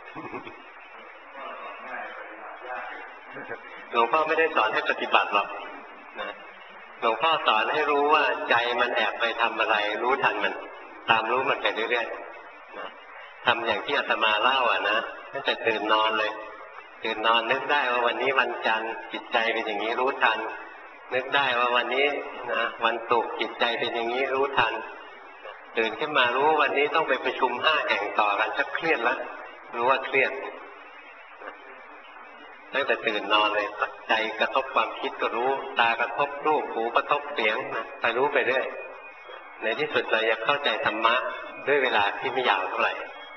หลวงพ่อไม่ได้สอนให้ปฏิบัติหรอกนะหลวงพ่อสอนให้รู้ว่าใจมันแอบไปทำอะไรรู้ทันมันตามรู้มันไปเรื่อยๆนะทำอย่างที่อาตมาเล่าอ่ะนะตั้งแต่ตื่นนอนเลยตื่นนอนนึกได้ว่าวันนี้วันจันทร์จิตใจเป็นอย่างนี้รู้ทันนึกได้ว่าวันนี้นะวันศุกร์จิตใจเป็นอย่างนี้รู้ทันตื่นขึ้นมารู้วันนี้ต้องไปประชุมห้าแห่งต่อกันชักเครียดแล้วรู้ว่าเครียดตั้งแต่ตื่นนอนเลยใจกระทบความคิดก็รู้ตากระทบรูปหูกระทบเสียงนะไปรู้ไปเรื่อยในที่สุดเราจะเข้าใจธรรมะด้วยเวลาที่ไม่ยาวเท่าไหร่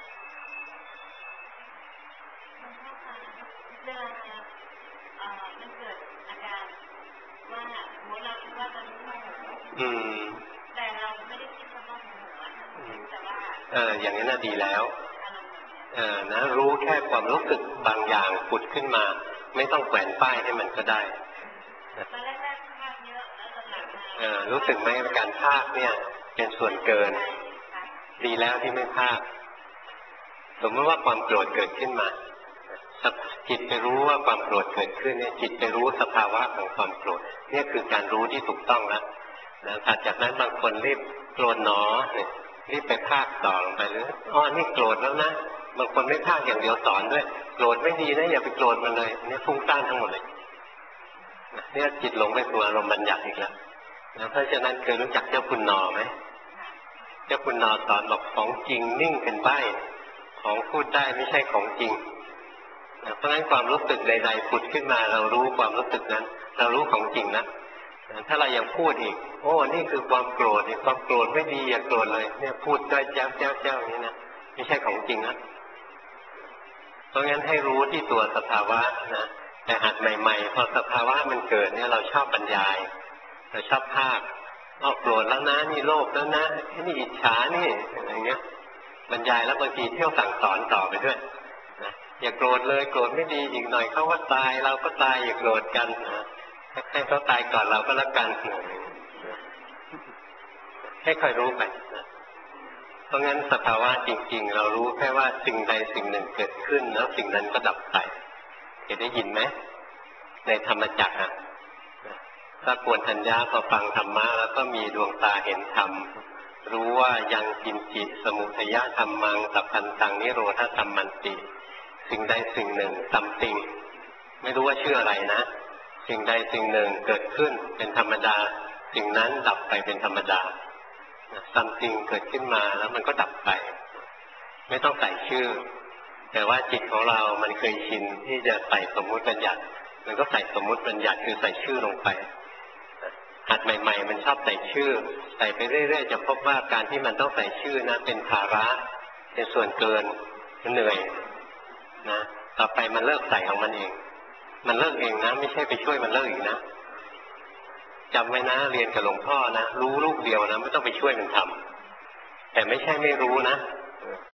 อืมแต่เราไม่ได้คิดว่าโมโหแต่ว่าเอออย่างนี้น่าดีแล้วเออนะรู้แค่ความรู้สึกบางอย่างผุดขึ้นมาไม่ต้องแขวนป้ายให้มันก็ได้ตอนแรกๆภาคเยอะแล้วหลังๆเออรู้สึกไหมการภาคเนี่ยเป็นส่วนเกินดีแล้วที่ไม่ภาคสมมติว่าความโกรธเกิดขึ้นมาจิตไปรู้ว่าความโกรธเกิดขึ้นเนี่ยจิตไปรู้สภาวะของความโกรธนี่คือการรู้ที่ถูกต้องแล้วนะถัดจากนั้นบางคนรีบโกรธหนอเนี่ยรีบไปภาคต่อลงไปหรืออ๋อนี่โกรธแล้วนะบางคนไม่ภาคอย่างเดียวสอนด้วยโกรธไม่ดีนะอย่าไปโกรธมันเลยนี่ฟุ้งซ่านทั้งหมดเลยเนี่ยจิตหลงไปสู่อารมณ์บัญญัติอีกแล้วนะเพราะฉะนั้นเคยรู้จักเจ้าคุณนอไหมเจ้าคุณนอสอนบอกของจริงนิ่งเป็นใบ้ของพูดได้ไม่ใช่ของจริงเพราะฉะนั้นความรู้สึกใดๆผุดขึ้นมาเรารู้ความรู้สึกนั้นเรารู้ของจริงนะถ้าเรายังพูดอีกโอ้นี่คือความโกรธนี่ความโกรธไม่ดีอย่าโกรธเลยเนี่ยพูดได้เจ้าเจ้าเจ้าอย่างนี้นะไม่ใช่ของจริงนะเพราะงั้นให้รู้ที่ตัวสภาวะนะแต่หัดใหม่ๆพอสภาวะมันเกิดเนี่ยเราชอบบรรยายเราชอบภาคอ้อโกรธแล้วนะนี่โลภแล้วนะนี่อิจฉานี่อย่างเงี้ยบรรยายแล้วบางทีเที่ยวสั่งสอนต่อไปด้วยนะอย่าโกรธเลยโกรธไม่ดีอีกหน่อยเขาก็ตายเราก็ตายอย่าโกรธกันนะให้เขาตายก่อนเราก็แล้วกันให้คอยรู้ไปนะเพราะงั้นสภาวะจริงๆเรารู้แค่ว่าสิ่งใดสิ่งหนึ่งเกิดขึ้นแล้วสิ่งนั้นก็ดับไปเคยได้ยินไหมในธรรมจักรอ่ะถ้ากวนทัญญาพอฟังธรรมะแล้วก็มีดวงตาเห็นธรรมรู้ว่ายังกินจิสมุทัยธรรมังสัพพันตังนิโรธธรรมมันติสิ่งใดสิ่งหนึ่งซัมติงไม่รู้ว่าชื่ออะไรนะสิ่งใดสิ่งหนึ่งเกิดขึ้นเป็นธรรมดาสิ่งนั้นดับไปเป็นธรรมดาซัมติงเกิดขึ้นมาแล้วมันก็ดับไปไม่ต้องใส่ชื่อแต่ว่าจิตของเรามันเคยชินที่จะใส่สมมุติบัญญัติมันก็ใส่สมมุติบัญญัติคือใส่ชื่อลงไปหัดใหม่ๆมันชอบใส่ชื่อใส่ไปเรื่อยๆจะพบว่าการที่มันต้องใส่ชื่อนะเป็นภาระเป็นส่วนเกินมันเหนื่อยนะต่อไปมันเลิกใส่ของมันเองมันเลิกเองนะไม่ใช่ไปช่วยมันเลิกอีกนะจำไว้นะเรียนกับหลวงพ่อนะรู้ลูกเดียวนะไม่ต้องไปช่วยมันทำแต่ไม่ใช่ไม่รู้นะ